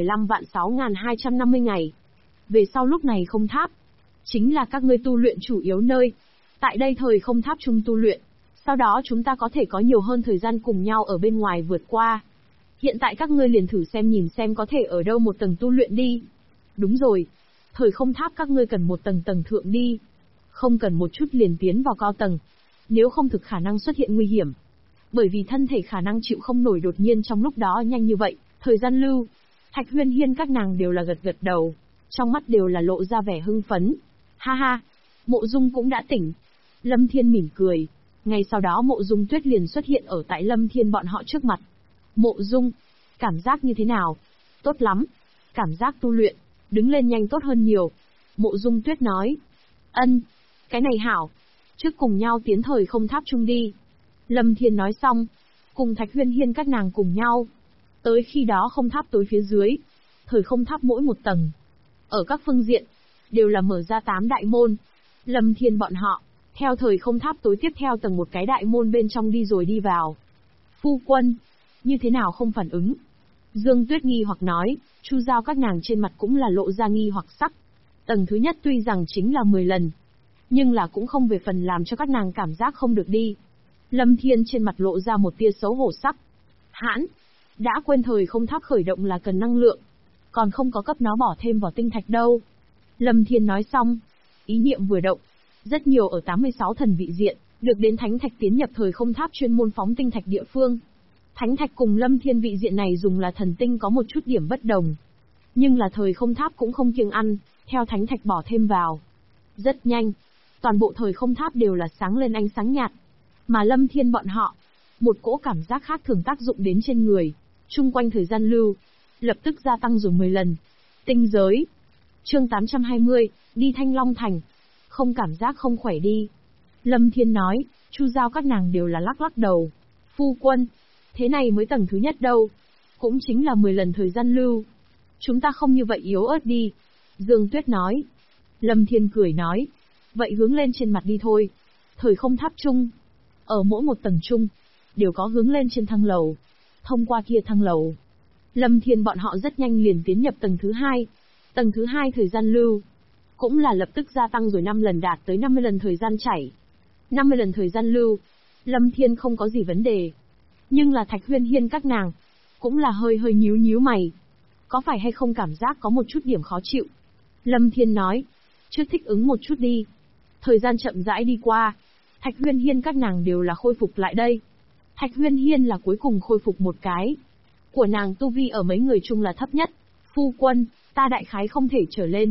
15.6.250 ngày. Về sau lúc này không tháp, chính là các ngươi tu luyện chủ yếu nơi. Tại đây thời không tháp chung tu luyện. Sau đó chúng ta có thể có nhiều hơn thời gian cùng nhau ở bên ngoài vượt qua. Hiện tại các ngươi liền thử xem nhìn xem có thể ở đâu một tầng tu luyện đi. Đúng rồi, thời không tháp các ngươi cần một tầng tầng thượng đi. Không cần một chút liền tiến vào cao tầng. Nếu không thực khả năng xuất hiện nguy hiểm. Bởi vì thân thể khả năng chịu không nổi đột nhiên trong lúc đó nhanh như vậy, thời gian lưu. Thạch Huyên Hiên các nàng đều là gật gật đầu. Trong mắt đều là lộ ra vẻ hưng phấn. Ha ha, Mộ Dung cũng đã tỉnh. Lâm Thiên mỉm cười. Ngay sau đó Mộ Dung Tuyết liền xuất hiện ở tại Lâm Thiên bọn họ trước mặt. Mộ Dung, cảm giác như thế nào? Tốt lắm. Cảm giác tu luyện, đứng lên nhanh tốt hơn nhiều. Mộ Dung Tuyết nói. Ân, cái này hảo. Trước cùng nhau tiến thời không tháp chung đi. Lâm Thiên nói xong, cùng Thạch Huyên Hiên các nàng cùng nhau. Tới khi đó không tháp tối phía dưới, thời không tháp mỗi một tầng. Ở các phương diện, đều là mở ra 8 đại môn. Lâm Thiên bọn họ, theo thời không tháp tối tiếp theo tầng một cái đại môn bên trong đi rồi đi vào. Phu quân, như thế nào không phản ứng? Dương Tuyết nghi hoặc nói, Chu Giao các nàng trên mặt cũng là lộ ra nghi hoặc sắc. Tầng thứ nhất tuy rằng chính là 10 lần, nhưng là cũng không về phần làm cho các nàng cảm giác không được đi. Lâm Thiên trên mặt lộ ra một tia xấu hổ sắc. Hãn, đã quên thời không tháp khởi động là cần năng lượng, còn không có cấp nó bỏ thêm vào tinh thạch đâu. Lâm Thiên nói xong, ý niệm vừa động, rất nhiều ở 86 thần vị diện, được đến thánh thạch tiến nhập thời không tháp chuyên môn phóng tinh thạch địa phương. Thánh thạch cùng Lâm Thiên vị diện này dùng là thần tinh có một chút điểm bất đồng. Nhưng là thời không tháp cũng không kiêng ăn, theo thánh thạch bỏ thêm vào. Rất nhanh, toàn bộ thời không tháp đều là sáng lên ánh sáng nhạt. Mà Lâm Thiên bọn họ, một cỗ cảm giác khác thường tác dụng đến trên người, chung quanh thời gian lưu, lập tức gia tăng rồi 10 lần. Tinh giới. Chương 820, đi Thanh Long Thành. Không cảm giác không khỏe đi. Lâm Thiên nói, Chu Giao các nàng đều là lắc lắc đầu. Phu quân, thế này mới tầng thứ nhất đâu. Cũng chính là 10 lần thời gian lưu. Chúng ta không như vậy yếu ớt đi. Dương Tuyết nói. Lâm Thiên cười nói, vậy hướng lên trên mặt đi thôi. Thời không tháp chung. Ở mỗi một tầng chung, đều có hướng lên trên thang lầu. Thông qua kia thang lầu, Lâm Thiên bọn họ rất nhanh liền tiến nhập tầng thứ 2. Tầng thứ 2 thời gian lưu, cũng là lập tức gia tăng rồi 5 lần đạt tới 50 lần thời gian chảy. 50 lần thời gian lưu, Lâm Thiên không có gì vấn đề. Nhưng là Thạch Huyên Hiên các nàng, cũng là hơi nhíu nhíu mày. Có phải hay không cảm giác có một chút điểm khó chịu? Lâm Thiên nói, chưa thích ứng một chút đi. Thời gian chậm rãi đi qua, Thạch Huyên Hiên các nàng đều là khôi phục lại đây. Thạch Huyên Hiên là cuối cùng khôi phục một cái. Của nàng tu vi ở mấy người chung là thấp nhất. Phu quân, ta đại khái không thể trở lên.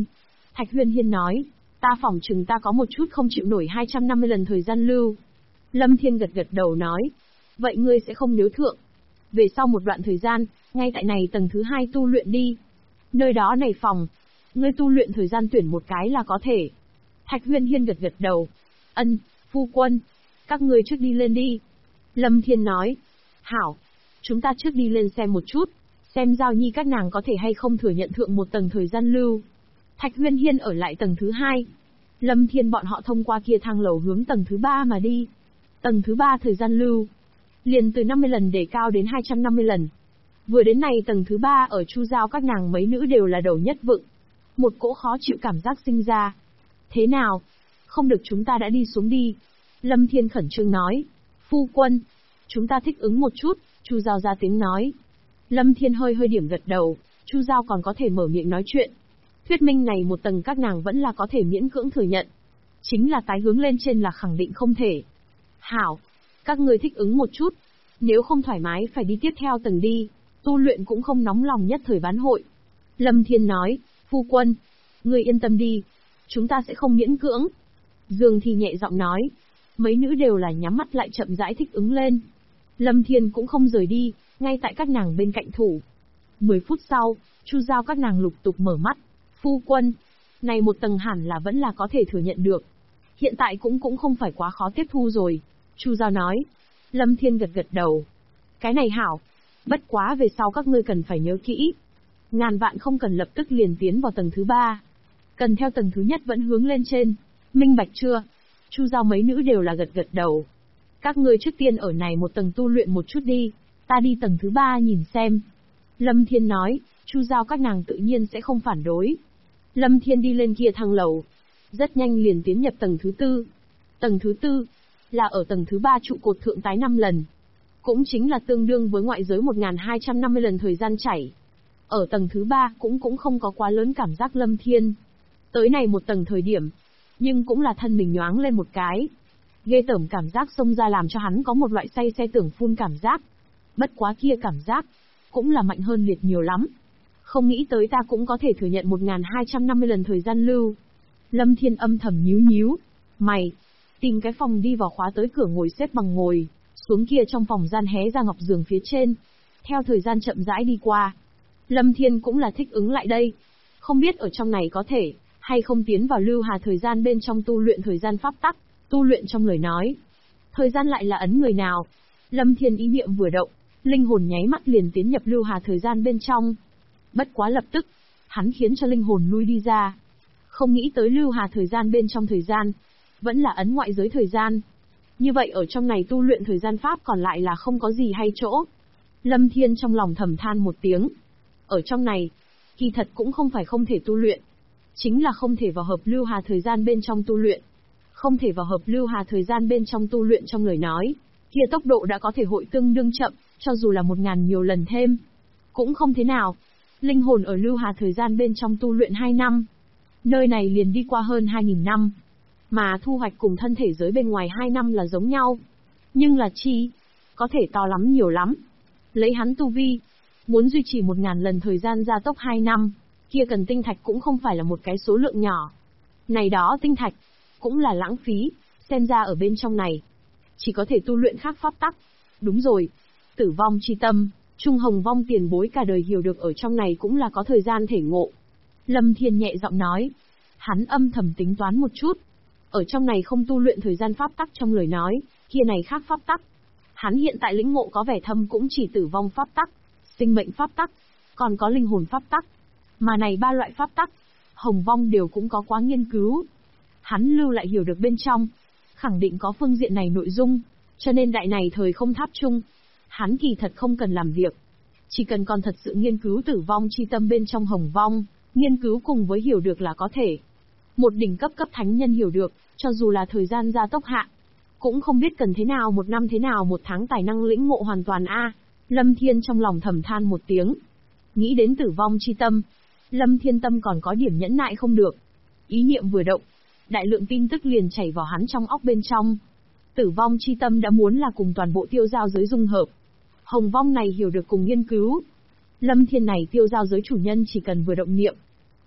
Thạch Huyên Hiên nói, ta phỏng chừng ta có một chút không chịu nổi 250 lần thời gian lưu. Lâm Thiên gật gật đầu nói, vậy ngươi sẽ không nếu thượng. Về sau một đoạn thời gian, ngay tại này tầng thứ 2 tu luyện đi. Nơi đó này phòng, ngươi tu luyện thời gian tuyển một cái là có thể. Thạch Huyên Hiên gật gật đầu. Ân, phu quân, các ngươi trước đi lên đi. Lâm Thiên nói, hảo, chúng ta trước đi lên xem một chút, xem Giao Nhi các nàng có thể hay không thừa nhận thượng một tầng thời gian lưu. Thạch Huyên Hiên ở lại tầng thứ 2. Lâm Thiên bọn họ thông qua kia thang lầu hướng tầng thứ 3 mà đi. Tầng thứ 3 thời gian lưu liền từ 50 lần để cao đến 250 lần. Vừa đến này tầng thứ 3 ở Chu Giao các nàng mấy nữ đều là đầu nhất vựng. Một cỗ khó chịu cảm giác sinh ra. Thế nào? Không được chúng ta đã đi xuống đi. Lâm Thiên khẩn trương nói. Phu quân, chúng ta thích ứng một chút, Chu Giao ra tiếng nói. Lâm Thiên hơi điểm gật đầu, Chu Giao còn có thể mở miệng nói chuyện. Thuyết minh này một tầng các nàng vẫn là có thể miễn cưỡng thừa nhận. Chính là tái hướng lên trên là khẳng định không thể. Hảo, các người thích ứng một chút. Nếu không thoải mái phải đi tiếp theo tầng đi, tu luyện cũng không nóng lòng nhất thời bán hội. Lâm Thiên nói, phu quân, người yên tâm đi, chúng ta sẽ không miễn cưỡng. Dương Thi nhẹ giọng nói, mấy nữ đều là nhắm mắt lại chậm rãi thích ứng lên. Lâm Thiên cũng không rời đi, ngay tại các nàng bên cạnh thủ. 10 phút sau, Chu Giao các nàng lục tục mở mắt. Phu quân, này một tầng hẳn là vẫn là có thể thừa nhận được. Hiện tại cũng không phải quá khó tiếp thu rồi. Chu Giao nói. Lâm Thiên gật gật đầu. Cái này hảo. Bất quá về sau các ngươi cần phải nhớ kỹ. Ngàn vạn không cần lập tức liền tiến vào tầng thứ 3. Cần theo tầng thứ nhất vẫn hướng lên trên. Minh bạch chưa? Chu Giao mấy nữ đều là gật gật đầu. Các ngươi trước tiên ở này một tầng tu luyện một chút đi. Ta đi tầng thứ 3 nhìn xem. Lâm Thiên nói. Chu Giao các nàng tự nhiên sẽ không phản đối. Lâm Thiên đi lên kia thang lầu. Rất nhanh liền tiến nhập tầng thứ 4. Tầng thứ 4 là ở tầng thứ 3 trụ cột thượng tái 5 lần. Cũng chính là tương đương với ngoại giới 1250 lần thời gian chảy. Ở tầng thứ 3 cũng không có quá lớn cảm giác Lâm Thiên. Tới này một tầng thời điểm, nhưng cũng là thân mình nhoáng lên một cái. Ghê tởm cảm giác xông ra làm cho hắn có một loại say xe tưởng phun cảm giác. Bất quá kia cảm giác, cũng là mạnh hơn liệt nhiều lắm. Không nghĩ tới ta cũng có thể thừa nhận 1250 lần thời gian lưu. Lâm Thiên âm thầm nhíu mày, tìm cái phòng đi vào khóa tới cửa ngồi xếp bằng ngồi, xuống kia trong phòng gian hé ra ngọc giường phía trên. Theo thời gian chậm rãi đi qua, Lâm Thiên cũng là thích ứng lại đây. Không biết ở trong này có thể, hay không tiến vào lưu hà thời gian bên trong tu luyện thời gian pháp tắc, tu luyện trong lời nói. Thời gian lại là ấn người nào? Lâm Thiên ý niệm vừa động, linh hồn nháy mắt liền tiến nhập lưu hà thời gian bên trong. Bất quá lập tức, hắn khiến cho linh hồn lui đi ra. Không nghĩ tới lưu hà thời gian bên trong thời gian, vẫn là ấn ngoại giới thời gian. Như vậy ở trong này tu luyện thời gian pháp còn lại là không có gì hay chỗ. Lâm Thiên trong lòng thầm than một tiếng. Ở trong này, kỳ thật cũng không phải không thể tu luyện. Chính là không thể vào hợp lưu hà thời gian bên trong tu luyện. Không thể vào hợp lưu hà thời gian bên trong tu luyện trong lời nói, kia tốc độ đã có thể hội tương đương chậm, cho dù là 1000 nhiều lần thêm. Cũng không thế nào. Linh hồn ở lưu hà thời gian bên trong tu luyện 2 năm. Nơi này liền đi qua hơn 2000 năm. Mà thu hoạch cùng thân thể giới bên ngoài 2 năm là giống nhau. Nhưng là chi? Có thể to lắm nhiều lắm. Lấy hắn tu vi, muốn duy trì 1000 lần thời gian gia tốc 2 năm, kia cần tinh thạch cũng không phải là một cái số lượng nhỏ. Này đó tinh thạch, cũng là lãng phí, xem ra ở bên trong này. Chỉ có thể tu luyện khác pháp tắc. Đúng rồi, tử vong chi tâm, Trung Hồng Vong tiền bối cả đời hiểu được ở trong này cũng là có thời gian thể ngộ. Lâm Thiên nhẹ giọng nói. Hắn âm thầm tính toán một chút. Ở trong này không tu luyện thời gian pháp tắc trong lời nói, kia này khác pháp tắc. Hắn hiện tại lĩnh ngộ có vẻ thâm cũng chỉ tử vong pháp tắc, sinh mệnh pháp tắc, còn có linh hồn pháp tắc. Mà này 3 loại pháp tắc, Hồng Vong đều cũng có quá nghiên cứu. Hắn lưu lại hiểu được bên trong, khẳng định có phương diện này nội dung, cho nên đại này thời không tháp chung. Hắn kỳ thật không cần làm việc, chỉ cần còn thật sự nghiên cứu tử vong chi tâm bên trong Hồng Vong, nghiên cứu cùng với hiểu được là có thể. Một đỉnh cấp thánh nhân hiểu được, cho dù là thời gian gia tốc hạ, cũng không biết cần thế nào 1 năm thế nào 1 tháng tài năng lĩnh ngộ hoàn toàn a. Lâm Thiên trong lòng thầm than một tiếng. Nghĩ đến tử vong chi tâm, Lâm Thiên tâm còn có điểm nhẫn nại không được. Ý niệm vừa động, đại lượng tin tức liền chảy vào hắn trong óc bên trong. Tử vong chi tâm đã muốn là cùng toàn bộ tiêu giao giới dung hợp. Hồng Vong này hiểu được cùng nghiên cứu. Lâm Thiên này tiêu giao giới chủ nhân chỉ cần vừa động niệm,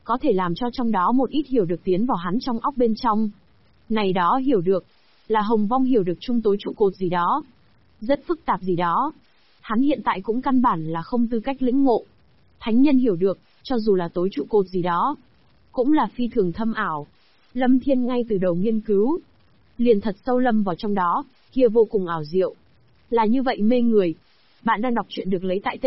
có thể làm cho trong đó một ít hiểu được tiến vào hắn trong óc bên trong. Này đó hiểu được, là Hồng Vong hiểu được trung tối trụ cột gì đó. Rất phức tạp gì đó. Hắn hiện tại cũng căn bản là không tư cách lĩnh ngộ. Thánh nhân hiểu được, cho dù là tối trụ cột gì đó, cũng là phi thường thâm ảo. Lâm Thiên ngay từ đầu nghiên cứu, liền thật sâu lâm vào trong đó, kia vô cùng ảo diệu. Là như vậy mê người. Bạn đang đọc truyện được lấy tại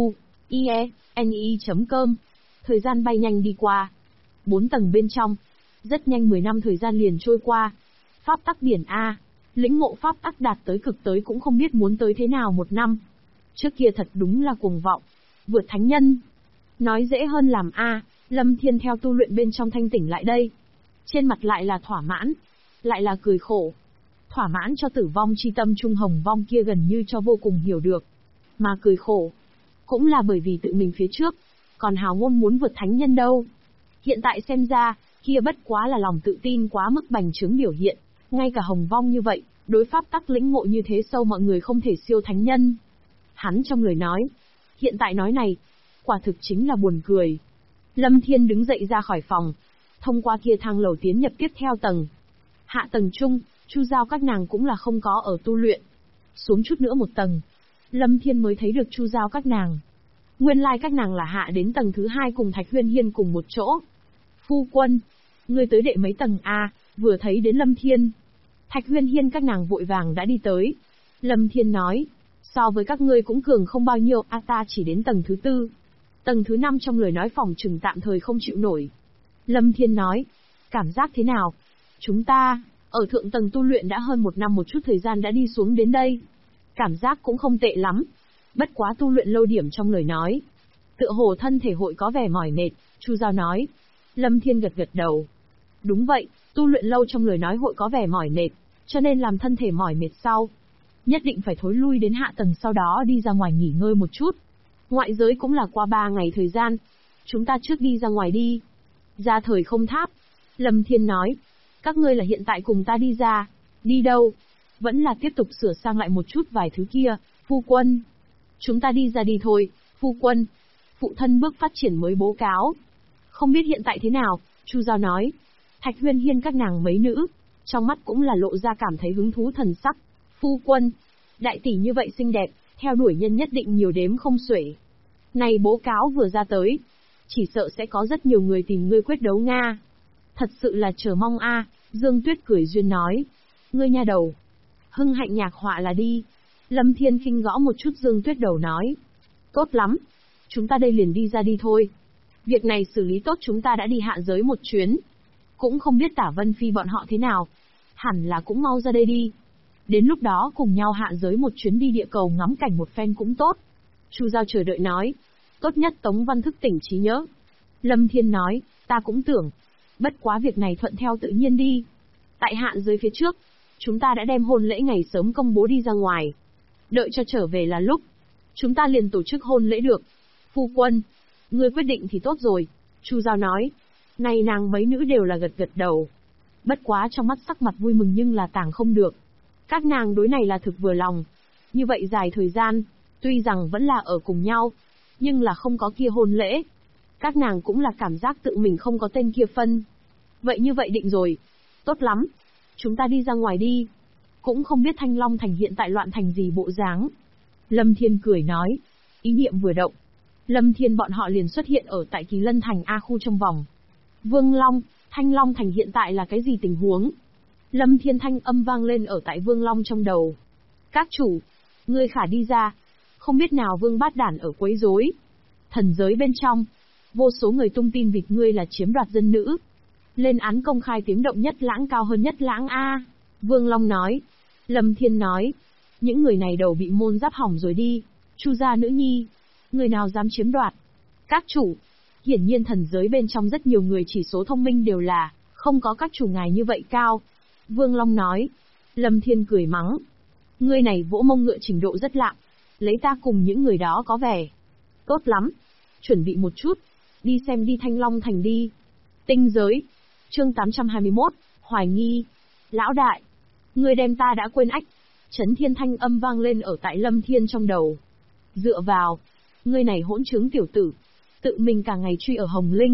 tzu.ie.com. Thời gian bay nhanh đi qua. 4 tầng bên trong. Rất nhanh 10 năm thời gian liền trôi qua. Pháp tắc điển A. Lĩnh ngộ pháp tắc đạt tới cực tới cũng không biết muốn tới thế nào 1 năm. Trước kia thật đúng là cuồng vọng. Vượt thánh nhân. Nói dễ hơn làm A. Lâm Thiên theo tu luyện bên trong thanh tỉnh lại đây. Trên mặt lại là thỏa mãn. Lại là cười khổ. Thỏa mãn cho tử vong chi tâm trung Hồng Vong kia gần như cho vô cùng hiểu được. Mà cười khổ. Cũng là bởi vì tự mình phía trước. Còn hào ngôn muốn vượt thánh nhân đâu. Hiện tại xem ra, kia bất quá là lòng tự tin quá mức bành trướng biểu hiện. Ngay cả Hồng Vong như vậy, đối pháp tắc lĩnh ngộ như thế sâu mọi người không thể siêu thánh nhân. Hắn trong lời nói. Hiện tại nói này, quả thực chính là buồn cười. Lâm Thiên đứng dậy ra khỏi phòng. Thông qua kia thang lầu tiến nhập tiếp theo tầng. Hạ tầng trung, Chu Giao các nàng cũng là không có ở tu luyện. Xuống chút nữa một tầng. Lâm Thiên mới thấy được Chu Giao các nàng. Nguyên lai các nàng là hạ đến tầng thứ 2 cùng Thạch Huyên Hiên cùng một chỗ. Phu quân, ngươi tới đệ mấy tầng A? Vừa thấy đến Lâm Thiên. Thạch Huyên Hiên các nàng vội vàng đã đi tới. Lâm Thiên nói, so với các ngươi cũng cường không bao nhiêu, ta chỉ đến tầng thứ 4. Tầng thứ 5 trong lời nói phòng trừng tạm thời không chịu nổi. Lâm Thiên nói, cảm giác thế nào? Chúng ta, ở thượng tầng tu luyện đã hơn 1 năm một chút thời gian đã đi xuống đến đây. Cảm giác cũng không tệ lắm. Bất quá tu luyện lâu điểm trong lời nói. Tựa hồ thân thể hội có vẻ mỏi mệt, Chu Giao nói. Lâm Thiên gật gật đầu. Đúng vậy, tu luyện lâu trong lời nói hội có vẻ mỏi mệt, cho nên làm thân thể mỏi mệt sau. Nhất định phải thối lui đến hạ tầng sau đó đi ra ngoài nghỉ ngơi một chút. Ngoại giới cũng là qua 3 ngày thời gian. Chúng ta trước đi ra ngoài đi. Ra thời không tháp. Lâm Thiên nói. Các ngươi là hiện tại cùng ta đi ra. Đi đâu? Vẫn là tiếp tục sửa sang lại một chút vài thứ kia, phu quân. Chúng ta đi ra đi thôi, phu quân. Phụ thân bước phát triển mới bố cáo. Không biết hiện tại thế nào, Chu Giao nói. Thạch Huyên Hiên các nàng mấy nữ, trong mắt cũng là lộ ra cảm thấy hứng thú thần sắc. Phu quân, đại tỷ như vậy xinh đẹp, theo đuổi nhân nhất định nhiều đếm không xuể. Này bố cáo vừa ra tới, chỉ sợ sẽ có rất nhiều người tìm ngươi quyết đấu Nga. Thật sự là chờ mong a. Dương Tuyết cười duyên nói. Ngươi nha đầu. Hưng hạnh nhạc họa là đi. Lâm Thiên khinh gõ một chút Dương Tuyết đầu nói. Tốt lắm. Chúng ta đây liền đi ra đi thôi. Việc này xử lý tốt chúng ta đã đi hạ giới một chuyến. Cũng không biết Tả Vân Phi bọn họ thế nào. Hẳn là cũng mau ra đây đi. Đến lúc đó cùng nhau hạ giới một chuyến đi địa cầu ngắm cảnh một phen cũng tốt. Chu Giao chờ đợi nói. Tốt nhất Tống Văn thức tỉnh trí nhớ. Lâm Thiên nói, ta cũng tưởng. Bất quá việc này thuận theo tự nhiên đi. Tại hạ giới phía trước, chúng ta đã đem hôn lễ ngày sớm công bố đi ra ngoài. Đợi cho trở về là lúc, chúng ta liền tổ chức hôn lễ được. Phu quân, ngươi quyết định thì tốt rồi. Chu Giao nói. Này nàng mấy nữ đều là gật gật đầu. Bất quá trong mắt sắc mặt vui mừng nhưng là tàng không được. Các nàng đối này là thực vừa lòng. Như vậy dài thời gian, tuy rằng vẫn là ở cùng nhau, nhưng là không có kia hôn lễ. Các nàng cũng là cảm giác tự mình không có tên kia phân. Vậy như vậy định rồi. Tốt lắm. Chúng ta đi ra ngoài đi. Cũng không biết Thanh Long Thành hiện tại loạn thành gì bộ dáng. Lâm Thiên cười nói. Ý niệm vừa động. Lâm Thiên bọn họ liền xuất hiện ở tại Kỳ Lân Thành A khu trong vòng. Vương Long, Thanh Long Thành hiện tại là cái gì tình huống? Lâm Thiên thanh âm vang lên ở tại Vương Long trong đầu. Các chủ, ngươi khả đi ra. Không biết nào Vương Bát Đản ở quấy rối. Thần giới bên trong, vô số người tung tin vịt ngươi là chiếm đoạt dân nữ. Lên án công khai tiếng động nhất lãng cao hơn nhất lãng A. Vương Long nói. Lâm Thiên nói. Những người này đầu bị môn giáp hỏng rồi đi. Chu gia nữ nhi. Người nào dám chiếm đoạt? Các chủ. Hiển nhiên thần giới bên trong rất nhiều người chỉ số thông minh đều là không có các chủ ngài như vậy cao. Vương Long nói. Lâm Thiên cười mắng. Ngươi này vỗ mông ngựa trình độ rất lạ. Lấy ta cùng những người đó có vẻ. Tốt lắm. Chuẩn bị một chút. Đi xem đi Thanh Long Thành đi. Tinh giới. Chương 821, hoài nghi. Lão đại. Ngươi đem ta đã quên ách. Chấn thiên thanh âm vang lên ở tại Lâm Thiên trong đầu. Dựa vào. Ngươi này hỗn trướng tiểu tử. Tự mình cả ngày truy ở Hồng Linh,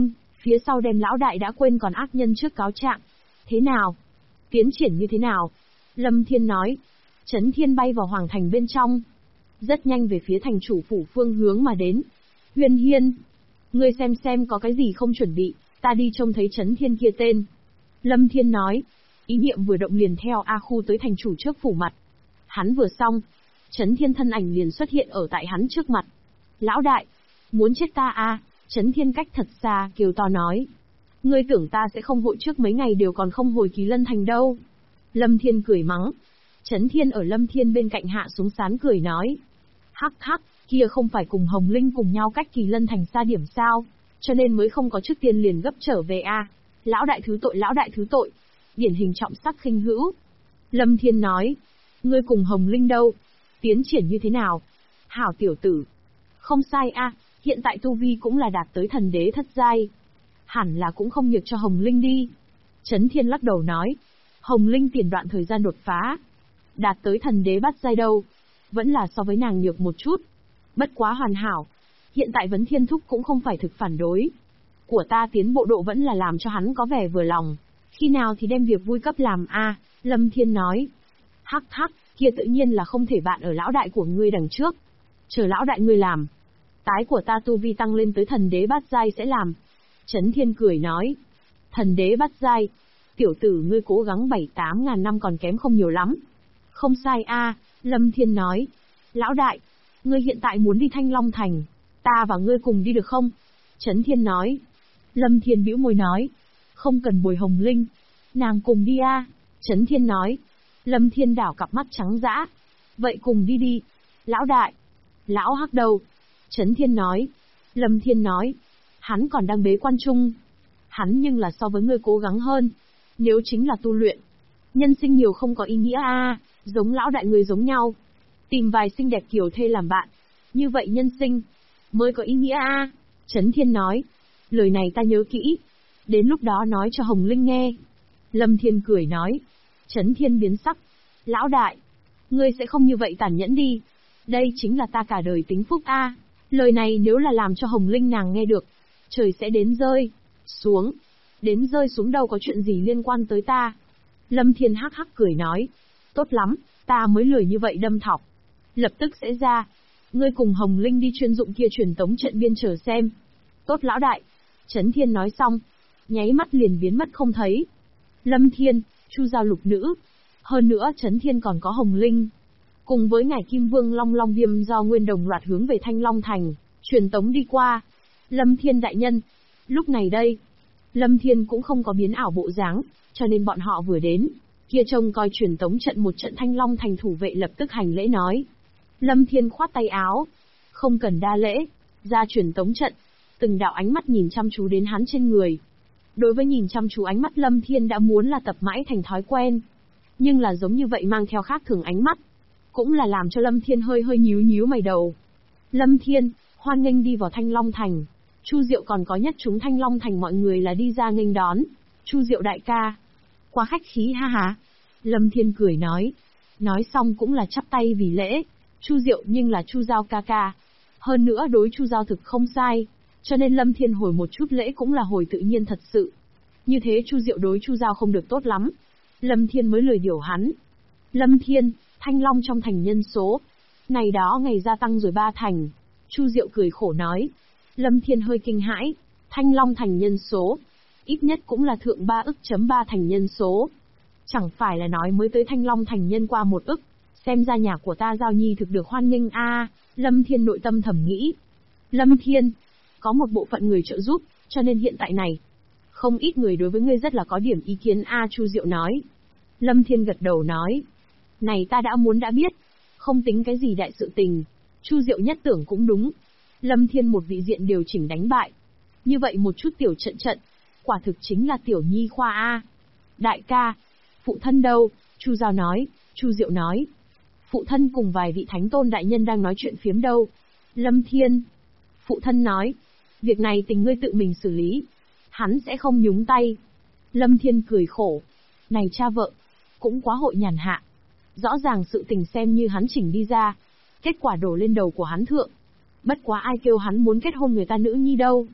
Phía sau đem lão đại đã quên còn ác nhân trước cáo trạng. Thế nào? Tiến triển như thế nào? Lâm Thiên nói. Chấn Thiên bay vào hoàng thành bên trong. Rất nhanh về phía thành chủ phủ phương hướng mà đến. Huyền Hiên, ngươi xem có cái gì không chuẩn bị, ta đi trông thấy Chấn Thiên kia tên. Lâm Thiên nói. Ý niệm vừa động liền theo A Khu tới thành chủ trước phủ mặt. Hắn vừa xong, Chấn Thiên thân ảnh liền xuất hiện ở tại hắn trước mặt. Lão đại, muốn chết ta à? Chấn Thiên cách thật xa kêu to nói. Ngươi tưởng ta sẽ không vội trước mấy ngày đều còn không hồi Kỳ Lân Thành đâu. Lâm Thiên cười mắng. Chấn Thiên ở Lâm Thiên bên cạnh hạ xuống sán cười nói. Hắc hắc, kia không phải cùng Hồng Linh cùng nhau cách Kỳ Lân Thành xa điểm sao, cho nên mới không có trước tiên liền gấp trở về a. Lão đại thứ tội, lão đại thứ tội. Điển hình trọng sắc khinh hữu. Lâm Thiên nói. Ngươi cùng Hồng Linh đâu? Tiến triển như thế nào? Hảo tiểu tử. Không sai a, hiện tại tu vi cũng là đạt tới thần đế thất giai. Hẳn là cũng không nhược cho Hồng Linh đi. Chấn Thiên lắc đầu nói. Hồng Linh tiền đoạn thời gian đột phá. Đạt tới thần đế bát giai đâu. Vẫn là so với nàng nhược một chút. Bất quá hoàn hảo. Hiện tại Vấn Thiên Thúc cũng không phải thực phản đối. Của ta tiến bộ độ vẫn là làm cho hắn có vẻ vừa lòng. Khi nào thì đem việc vui cấp làm a? Lâm Thiên nói. Hắc hắc, kia tự nhiên là không thể bạn ở lão đại của ngươi đằng trước. Chờ lão đại ngươi làm. Tái của ta tu vi tăng lên tới thần đế bát giai sẽ làm. Chấn Thiên cười nói. Thần đế bát giai. Tiểu tử ngươi cố gắng 7-8 ngàn năm còn kém không nhiều lắm. Không sai a, Lâm Thiên nói. Lão đại, ngươi hiện tại muốn đi Thanh Long Thành. Ta và ngươi cùng đi được không? Chấn Thiên nói. Lâm Thiên bĩu môi nói. Không cần bồi Hồng Linh. Nàng cùng đi a. Chấn Thiên nói. Lâm Thiên đảo cặp mắt trắng dã. Vậy cùng đi đi. Lão đại. Lão hắc đầu. Chấn Thiên nói. Lâm Thiên nói. Hắn còn đang bế quan chung. Hắn nhưng là so với ngươi cố gắng hơn. Nếu chính là tu luyện. Nhân sinh nhiều không có ý nghĩa a, giống lão đại người giống nhau. Tìm vài xinh đẹp kiều thê làm bạn. Như vậy nhân sinh mới có ý nghĩa a. Chấn Thiên nói. Lời này ta nhớ kỹ. Đến lúc đó nói cho Hồng Linh nghe. Lâm Thiên cười nói. Chấn Thiên biến sắc. Lão đại, ngươi sẽ không như vậy tàn nhẫn đi. Đây chính là ta cả đời tính phúc a. Lời này nếu là làm cho Hồng Linh nàng nghe được, trời sẽ đến rơi xuống. Đến rơi xuống đâu có chuyện gì liên quan tới ta. Lâm Thiên hắc hắc cười nói. Tốt lắm, ta mới lười như vậy đâm thọc. Lập tức sẽ ra. Ngươi cùng Hồng Linh đi chuyên dụng kia truyền tống trận biên chờ xem. Tốt lão đại. Chấn Thiên nói xong, nháy mắt liền biến mất không thấy. Lâm Thiên, Chu Giao lục nữ. Hơn nữa Chấn Thiên còn có Hồng Linh. Cùng với ngài Kim Vương Long Long Viêm do Nguyên đồng loạt hướng về Thanh Long Thành, truyền tống đi qua. Lâm Thiên đại nhân. Lúc này đây, Lâm Thiên cũng không có biến ảo bộ dáng, cho nên bọn họ vừa đến, kia trông coi truyền tống trận một trận Thanh Long Thành thủ vệ lập tức hành lễ nói. Lâm Thiên khoát tay áo. Không cần đa lễ, ra truyền tống trận. Từng đạo ánh mắt nhìn chăm chú đến hắn trên người. Đối với nhìn chăm chú ánh mắt Lâm Thiên đã muốn là tập mãi thành thói quen. Nhưng là giống như vậy mang theo khác thường ánh mắt. Cũng là làm cho Lâm Thiên hơi nhíu mày đầu. Lâm Thiên, hoan nghênh đi vào Thanh Long Thành. Chu Diệu còn có nhất chúng Thanh Long Thành mọi người là đi ra nghênh đón. Chu Diệu đại ca. Quá khách khí ha ha. Lâm Thiên cười nói. Nói xong cũng là chắp tay vì lễ. Chu Diệu nhưng là Chu Giao ca ca. Hơn nữa đối Chu Giao thực không sai. Cho nên Lâm Thiên hồi một chút lễ cũng là hồi tự nhiên thật sự. Như thế Chu Diệu đối Chu Giao không được tốt lắm. Lâm Thiên mới lười điều hắn. Lâm Thiên, Thanh Long trong thành nhân số. Này đó ngày gia tăng rồi 3 thành. Chu Diệu cười khổ nói. Lâm Thiên hơi kinh hãi. Thanh Long thành nhân số. Ít nhất cũng là thượng 3 thành nhân số. Chẳng phải là nói mới tới Thanh Long thành nhân qua 1 ức. Xem ra nhà của ta Giao Nhi thực được hoan nghênh a. Lâm Thiên nội tâm thầm nghĩ. Lâm Thiên, có một bộ phận người trợ giúp, cho nên hiện tại này. Không ít người đối với ngươi rất là có điểm ý kiến a. Chu Diệu nói. Lâm Thiên gật đầu nói. Này ta đã muốn đã biết. Không tính cái gì đại sự tình. Chu Diệu nhất tưởng cũng đúng. Lâm Thiên một vị diện điều chỉnh đánh bại. Như vậy một chút tiểu trận. Quả thực chính là tiểu nhi khoa a. Đại ca. Phụ thân đâu? Chu Giao nói. Chu Diệu nói. Phụ thân cùng vài vị thánh tôn đại nhân đang nói chuyện phiếm đâu. Lâm Thiên. Phụ thân nói. Việc này tình ngươi tự mình xử lý. Hắn sẽ không nhúng tay. Lâm Thiên cười khổ. Này cha vợ. Cũng quá hội nhàn hạ. Rõ ràng sự tình xem như hắn chỉnh đi ra. Kết quả đổ lên đầu của hắn thượng. Bất quá ai kêu hắn muốn kết hôn người ta nữ nhi đâu.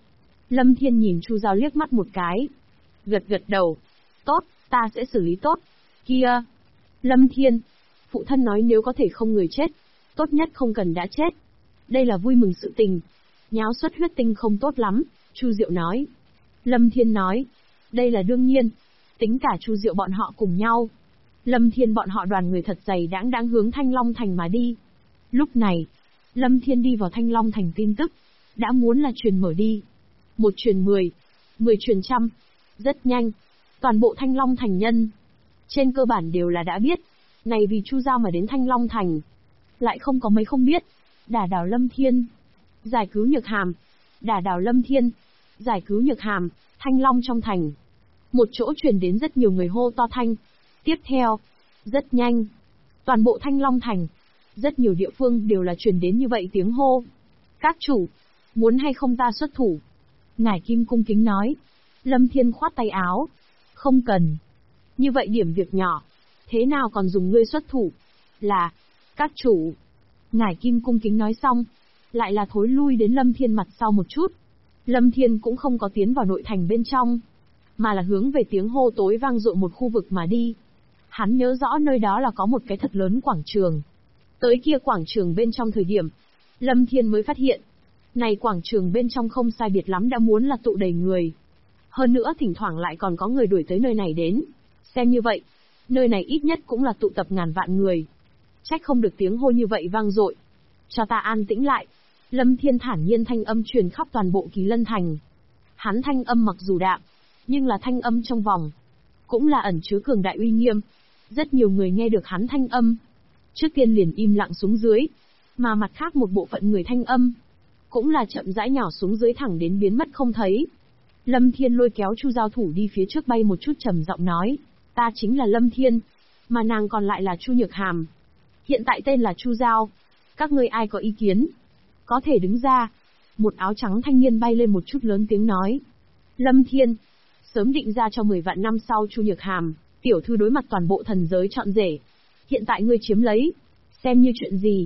Lâm Thiên nhìn Chu Giao liếc mắt một cái. Gật gật đầu. Tốt, ta sẽ xử lý tốt. Kia. Lâm Thiên. Phụ thân nói nếu có thể không người chết, tốt nhất không cần đã chết. Đây là vui mừng sự tình. Nháo xuất huyết tinh không tốt lắm, Chu Diệu nói. Lâm Thiên nói. Đây là đương nhiên. Tính cả Chu Diệu bọn họ cùng nhau. Lâm Thiên bọn họ đoàn người thật dày đãng hướng Thanh Long Thành mà đi. Lúc này, Lâm Thiên đi vào Thanh Long Thành tin tức. Đã muốn là truyền mở đi. 1 truyền 10, 10 truyền trăm. Rất nhanh. Toàn bộ Thanh Long Thành nhân. Trên cơ bản đều là đã biết. Này vì Chu Giao mà đến Thanh Long Thành. Lại không có mấy không biết. Đả đảo Lâm Thiên. Giải cứu Nhược Hàm. Đả đảo Lâm Thiên. Giải cứu Nhược Hàm. Thanh Long trong thành. Một chỗ truyền đến rất nhiều người hô to thanh. Tiếp theo. Rất nhanh. Toàn bộ Thanh Long Thành. Rất nhiều địa phương đều là truyền đến như vậy tiếng hô. Các chủ. Muốn hay không ta xuất thủ? Ngải Kim cung kính nói. Lâm Thiên khoát tay áo. Không cần. Như vậy điểm việc nhỏ. Thế nào còn dùng ngươi xuất thủ? Là. Các chủ. Ngải Kim cung kính nói xong. Lại là thối lui đến Lâm Thiên mặt sau một chút. Lâm Thiên cũng không có tiến vào nội thành bên trong. Mà là hướng về tiếng hô tối vang dội một khu vực mà đi. Hắn nhớ rõ nơi đó là có một cái thật lớn quảng trường. Tới kia quảng trường bên trong thời điểm. Lâm Thiên mới phát hiện. Này quảng trường bên trong không sai biệt lắm đã muốn là tụ đầy người. Hơn nữa thỉnh thoảng lại còn có người đuổi tới nơi này đến. Xem như vậy, nơi này ít nhất cũng là tụ tập ngàn vạn người. Trách không được tiếng hô như vậy vang dội. Cho ta an tĩnh lại. Lâm Thiên thản nhiên thanh âm truyền khắp toàn bộ Kỳ Lân Thành. Hắn thanh âm mặc dù đạm, nhưng là thanh âm trong vòng. Cũng là ẩn chứa cường đại uy nghiêm. Rất nhiều người nghe được hắn thanh âm. Trước tiên liền im lặng xuống dưới. Mà mặt khác một bộ phận người thanh âm. Cũng là chậm rãi nhỏ xuống dưới thẳng đến biến mất không thấy. Lâm Thiên lôi kéo Chu Giao thủ đi phía trước bay một chút trầm giọng nói. Ta chính là Lâm Thiên. Mà nàng còn lại là Chu Nhược Hàm. Hiện tại tên là Chu Giao. Các ngươi ai có ý kiến? Có thể đứng ra. Một áo trắng thanh niên bay lên một chút lớn tiếng nói. Lâm Thiên. Sớm định ra cho 10 vạn năm sau Chu Nhược Hàm, tiểu thư đối mặt toàn bộ thần giới chọn rể. Hiện tại ngươi chiếm lấy. Xem như chuyện gì?